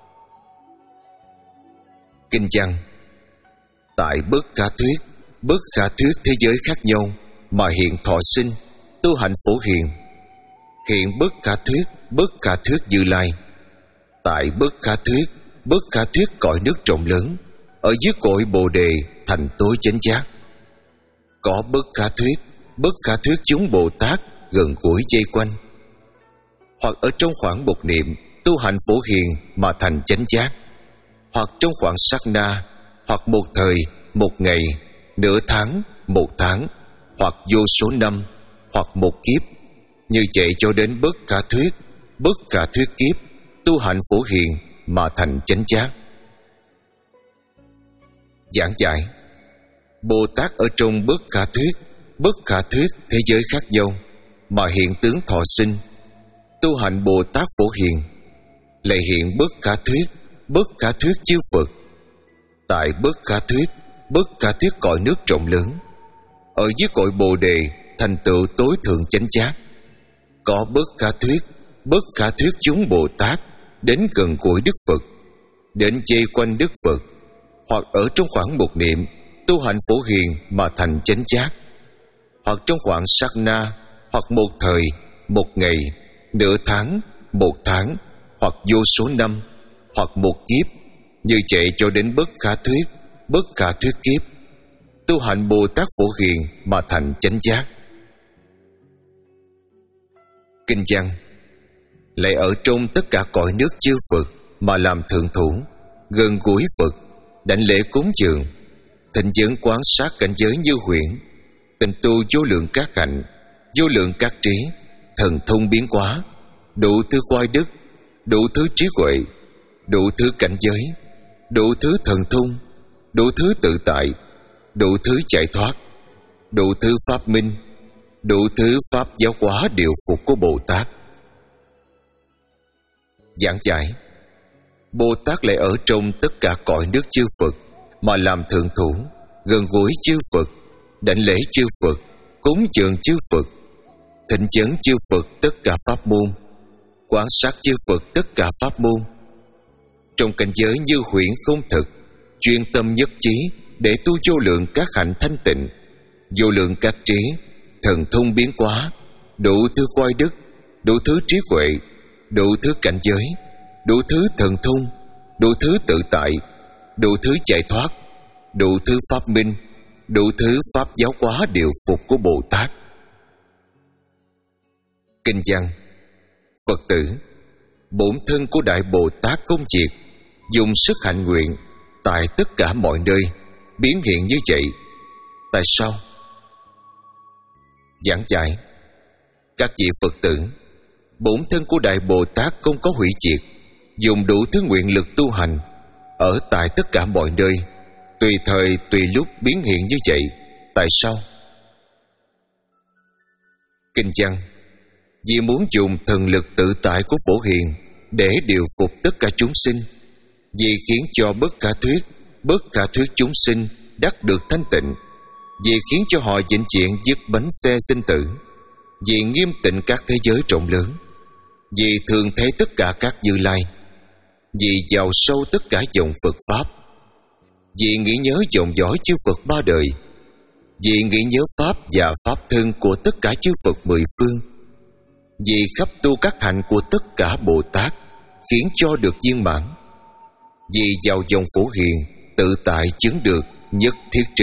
S1: Kinh văn: tại bất khả thuyết, bất khả thuyết thế giới khác nhau mà hiện thọ sinh, tu hành phổ hiền. Hiện bất khả thuyết, bất khả thuyết Như Lai. Tại bất khả thuyết, bất khả thuyết cõi nước rộng lớn, ở dưới cội Bồ Đề thành tối chánh giác. Có bất khả thuyết, bất khả thuyết chúng Bồ Tát gần gũi dây quanh, hoặc ở trong khoảng một niệm tu hành phổ hiền mà thành chánh giác, hoặc trong khoảng sát na, hoặc một thời, một ngày, nửa tháng, một tháng, hoặc vô số năm, hoặc một kiếp. Như vậy cho đến bất khả thuyết, bất khả thuyết kiếp tu hành phổ hiền mà thành chánh giác. Giảng giải: Bồ Tát ở trong bất khả thuyết, bất khả thuyết thế giới khác nhau mà hiện tướng thọ sinh, tu hành Bồ Tát Phổ Hiền, lại hiện bất khả thuyết, bất khả thuyết chư Phật. Tại bất khả thuyết, bất khả thuyết cõi nước rộng lớn, ở dưới cội Bồ Đề thành tựu tối thượng chánh giác. Có bất khả thuyết, bất khả thuyết chúng Bồ Tát đến gần gũi Đức Phật, đến dây quanh Đức Phật, hoặc ở trong khoảng một niệm tu hành phổ hiền mà thành chánh giác, hoặc trong khoảng sát na, hoặc một thời, một ngày, nửa tháng, một tháng, hoặc vô số năm, hoặc một kiếp. Như vậy cho đến bất khả thuyết, bất khả thuyết kiếp tu hành Bồ Tát Phổ Hiền mà thành chánh giác. Kinh văn: lại ở trong tất cả cõi nước chư Phật mà làm thượng thủ, gần gũi Phật, đảnh lễ cúng dường, thịnh dưỡng quán sát cảnh giới như huyễn, tịnh tu vô lượng các hạnh, vô lượng các trí, thần thông biến hóa, đủ thứ quái đức, đủ thứ trí huệ, đủ thứ cảnh giới, đủ thứ thần thông, đủ thứ tự tại, đủ thứ giải thoát, đủ thứ pháp minh, đủ thứ pháp giáo hóa điều phục của Bồ Tát. Giảng giải: Bồ Tát lại ở trong tất cả cõi nước chư Phật mà làm thượng thủ, gần gũi chư Phật, đảnh lễ chư Phật, cúng dường chư Phật, thịnh chấn chư Phật tất cả pháp môn, quán sát chư Phật tất cả pháp môn. Trong cảnh giới như huyễn không thực, chuyên tâm nhất trí để tu vô lượng các hạnh thanh tịnh, vô lượng các trí, thần thông biến hóa, đủ thứ quái đức, đủ thứ trí huệ, đủ thứ cảnh giới, đủ thứ thần thông, đủ thứ tự tại, đủ thứ giải thoát, đủ thứ pháp minh, đủ thứ pháp giáo hóa điều phục của Bồ Tát. Kinh văn: Phật tử, bổn thân của Đại Bồ Tát không diệt, dùng sức hạnh nguyện tại tất cả mọi nơi biến hiện như vậy. Tại sao? Giảng giải: các vị Phật tử, bổn thân của Đại Bồ Tát không có hủy diệt, dùng đủ thứ nguyện lực tu hành ở tại tất cả mọi nơi, tùy thời tùy lúc biến hiện như vậy. Tại sao? Kinh văn: vì muốn dùng thần lực tự tại của Phổ Hiền để điều phục tất cả chúng sinh, vì khiến cho bất khả thuyết, bất khả thuyết chúng sinh đắc được thanh tịnh, vì khiến cho họ vĩnh viễn dứt bánh xe sinh tử, vì nghiêm tịnh các thế giới rộng lớn, vì thường thấy tất cả các Như Lai, vì giàu sâu tất cả dòng Phật Pháp, vì nghĩ nhớ dòng dõi chư Phật ba đời, vì nghĩ nhớ Pháp và Pháp thân của tất cả chư Phật mười phương, vì khắp tu các hạnh của tất cả Bồ Tát khiến cho được viên mãn, vì vào dòng Phổ Hiền tự tại chứng được nhất thiết trí.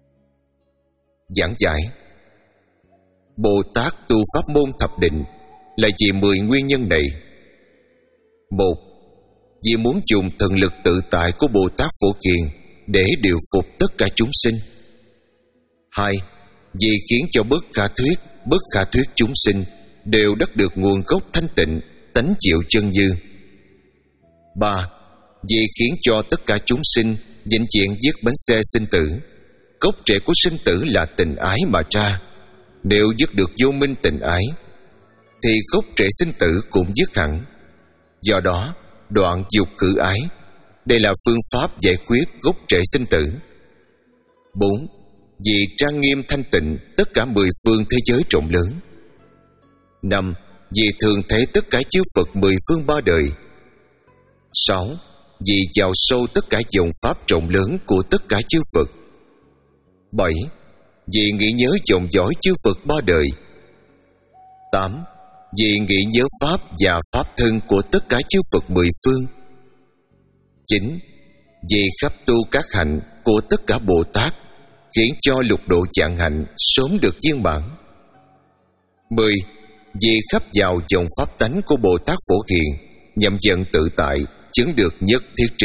S1: Giảng giải: Bồ Tát tu pháp môn thập định, là vì mười nguyên nhân này. Một, vì muốn dùng thần lực tự tại của Bồ Tát Phổ Hiền để điều phục tất cả chúng sinh. Hai, vì khiến cho bất khả thuyết, bất khả thuyết chúng sinh đều đắc được nguồn gốc thanh tịnh, tánh chịu chân như. Ba, vì khiến cho tất cả chúng sinh vĩnh viễn dứt bánh xe sinh tử. Gốc rễ của sinh tử là tình ái mà ra. Nếu dứt được vô minh tình ái, thì gốc rễ sinh tử cũng dứt hẳn. Do đó, đoạn dục khử ái, đây là phương pháp giải quyết gốc rễ sinh tử. Bốn, vì trang nghiêm thanh tịnh tất cả mười phương thế giới rộng lớn. Năm, vì thường thấy tất cả chư Phật mười phương ba đời. Sáu, vì vào sâu tất cả dòng pháp rộng lớn của tất cả chư Phật. Bảy, vì nghĩ nhớ dòng dõi chư Phật ba đời. Tám, vì nghĩ nhớ pháp và pháp thân của tất cả chư Phật mười phương. Chín, vì khắp tu các hạnh của tất cả Bồ Tát, khiến cho lục độ vạn hạnh sớm được viên mãn. Mười, vì khắp vào dòng pháp tánh của Bồ Tát Phổ Hiền, nhậm dần tự tại, chứng được nhất thiết trí.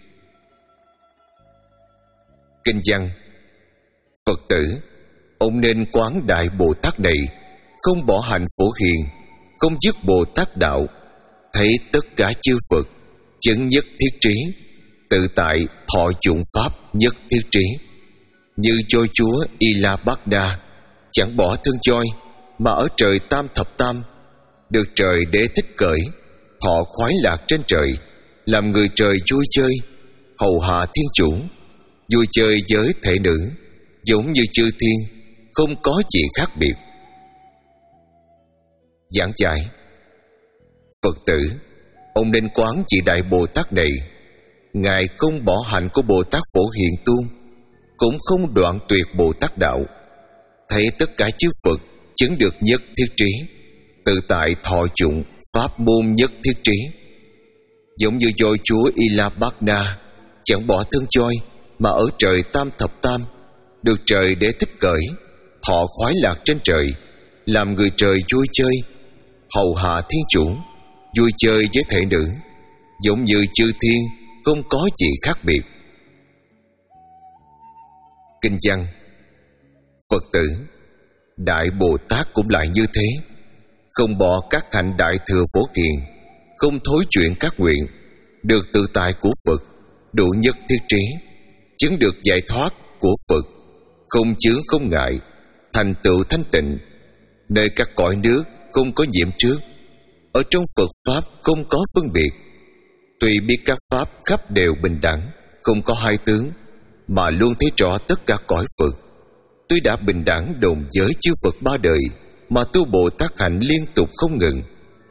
S1: Kinh văn: Phật tử, ông nên quán Đại Bồ Tát này, không bỏ hạnh Phổ Hiền, không dứt Bồ Tát đạo, thấy tất cả chư Phật chứng nhất thiết trí, tự tại thọ dụng pháp nhất thiết trí. Như Chôi Chúa Y La Bát Đa chẳng bỏ thân choi, mà ở trời tam thập tam, được trời Đế thích cởi, thọ khoái lạc trên trời, làm người trời vui chơi, hầu hạ thiên chủ, vui chơi với thể nữ, giống như chư thiên, không có gì khác biệt. Giảng giải: Phật tử, ông nên quán vị Đại Bồ Tát này, Ngài không bỏ hạnh của Bồ Tát Phổ Hiền tu, cũng không đoạn tuyệt Bồ Tát đạo, thấy tất cả chư Phật chứng được nhất thiết trí, tự tại thọ dụng pháp môn nhất thiết trí. Giống như Chôi Chúa Y La Bát Đa chẳng bỏ thân choi, mà ở trời tam thập tam, được trời Đế thích cởi, thọ khoái lạc trên trời, làm người trời vui chơi, hầu hạ thiên chủ, vui chơi với thể nữ, giống như chư thiên, không có gì khác biệt. Kinh văn: Phật tử, Đại Bồ Tát cũng lại như thế, không bỏ các hạnh Đại Thừa Phổ Hiền, không thối chuyện các nguyện, được tự tại của Phật, đủ nhất thiết trí, chứng được giải thoát của Phật, không chướng không ngại, thành tựu thanh tịnh, nơi các cõi nước không có nhiễm trước, ở trong Phật pháp không có phân biệt, tuy biết các pháp khắp đều bình đẳng, không có hai tướng, mà luôn thấy rõ tất cả cõi Phật. Tuy đã bình đẳng đồng giới chư Phật ba đời, mà tu Bồ Tát hạnh liên tục không ngừng.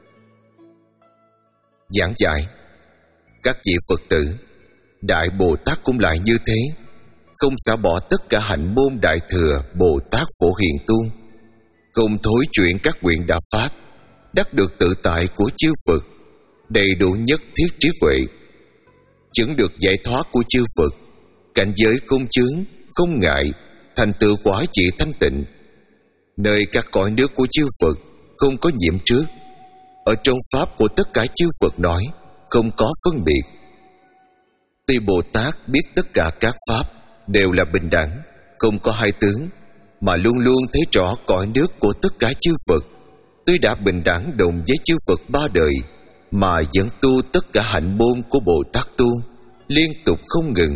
S1: Giảng giải: Các vị Phật tử, Đại Bồ Tát cũng lại như thế, không xả bỏ tất cả hạnh môn Đại Thừa Bồ Tát Phổ Hiền tu, không thối chuyển các nguyện đạo pháp, đắc được tự tại của chư Phật, đầy đủ nhất thiết trí huệ, chứng được giải thoát của chư Phật, cảnh giới không chướng, không ngại, thành tựu quả vị thanh tịnh, nơi các cõi nước của chư Phật không có nhiễm trước, ở trong pháp của tất cả chư Phật nói, không có phân biệt. Tuy Bồ Tát biết tất cả các pháp đều là bình đẳng, không có hai tướng, mà luôn luôn thấy rõ cõi nước của tất cả chư Phật, tuy đã bình đẳng đồng với chư Phật ba đời, mà vẫn tu tất cả hạnh môn của Bồ Tát tu, liên tục không ngừng.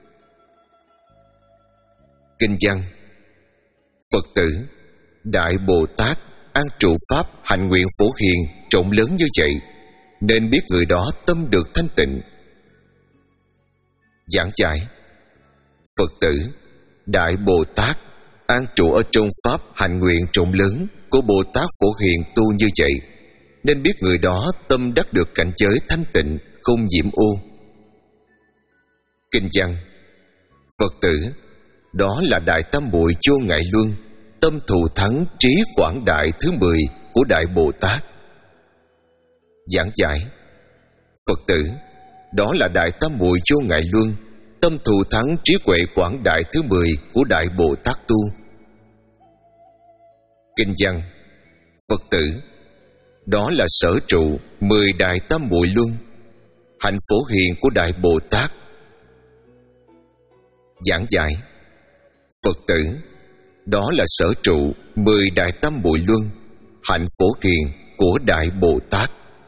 S1: Kinh văn: Phật tử, Đại Bồ Tát an trụ pháp hạnh nguyện Phổ Hiền rộng lớn như vậy, nên biết người đó tâm được thanh tịnh. Giảng giải: Phật tử, Đại Bồ Tát an trụ ở trong pháp hạnh nguyện rộng lớn của Bồ Tát Phổ Hiền tu như vậy, nên biết người đó tâm đắc được cảnh giới thanh tịnh, không nhiễm ô. Kinh văn: Phật tử, đó là Đại Tam Muội Vô Ngại Luân, tâm thù thắng trí quảng đại thứ mười của Đại Bồ Tát. Giảng giải: Phật tử, đó là Đại Tam Muội Vô Ngại Luân, tâm thù thắng trí huệ quảng đại thứ mười của Đại Bồ Tát tu. Kinh văn: Phật tử, đó là sở trụ mười đại tam muội luân, hạnh phổ hiền của Đại Bồ Tát. Giảng giải: Phật tử, đó là sở trụ mười đại tam muội luân, hạnh phổ hiền của Đại Bồ Tát.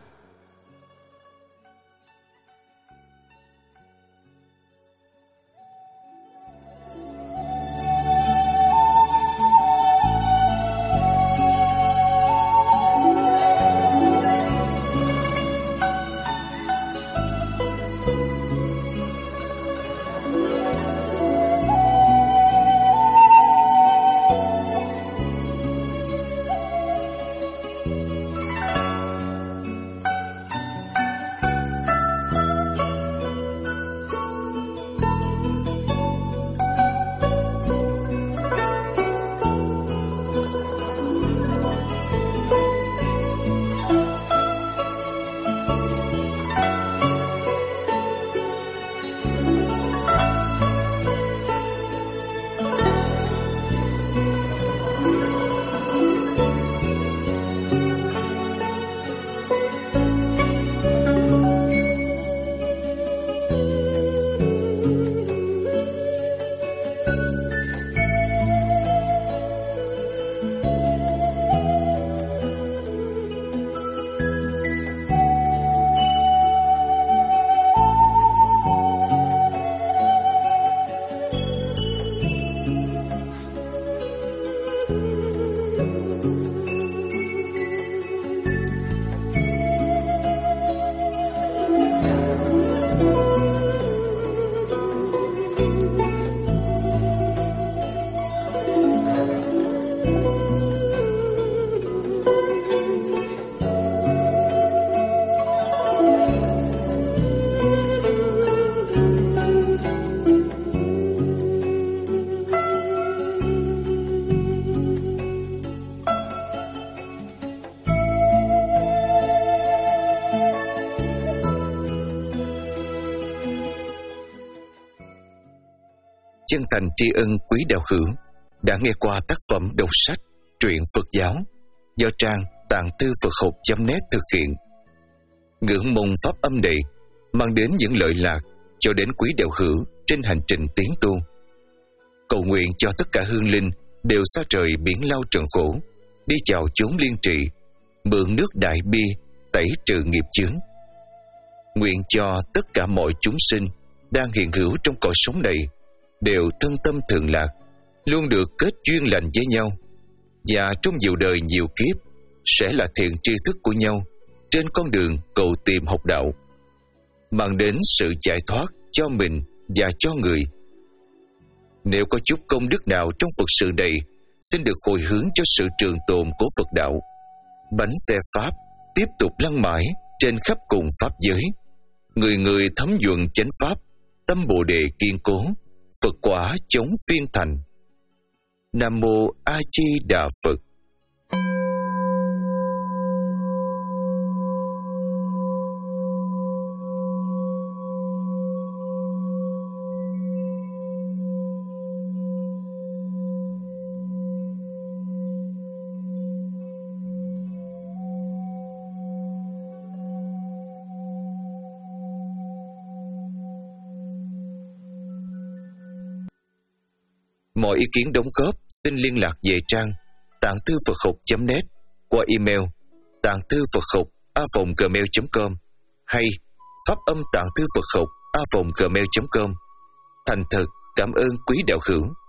S1: Chân thành tri ân quý đạo hữu đã nghe qua tác phẩm đọc sách truyện Phật giáo do trang tạng thư Phật học chấm net thực hiện. Ngưỡng mong pháp âm này mang đến những lợi lạc cho đến quý đạo hữu trên hành trình tiến tu. Cầu nguyện cho tất cả hương linh đều xa trời biển lao trần khổ, đi chào chốn liên trị, mượn nước đại bi tẩy trừ nghiệp chướng. Nguyện cho tất cả mọi chúng sinh đang hiện hữu trong cõi sống này đều thân tâm thường lạc, luôn được kết duyên lành với nhau, và trong nhiều đời nhiều kiếp sẽ là thiện tri thức của nhau trên con đường cầu tìm học đạo, mang đến sự giải thoát cho mình và cho người. Nếu có chút công đức nào trong Phật sự này, xin được hồi hướng cho sự trường tồn của Phật đạo. Bánh xe Pháp tiếp tục lăn mãi trên khắp cùng Pháp giới, người người thấm nhuận chánh Pháp, tâm Bồ Đề kiên cố, Phật quả chống phiên thành. Nam Mô A Di Đà Phật. Mọi ý kiến đóng góp xin liên lạc về trang tạng thư Phật học chấm net qua email tạng thư Phật học a vòng gmail chấm com hay pháp âm tạng thư Phật học a vòng gmail chấm com. Thành thật cảm ơn quý đạo hữu.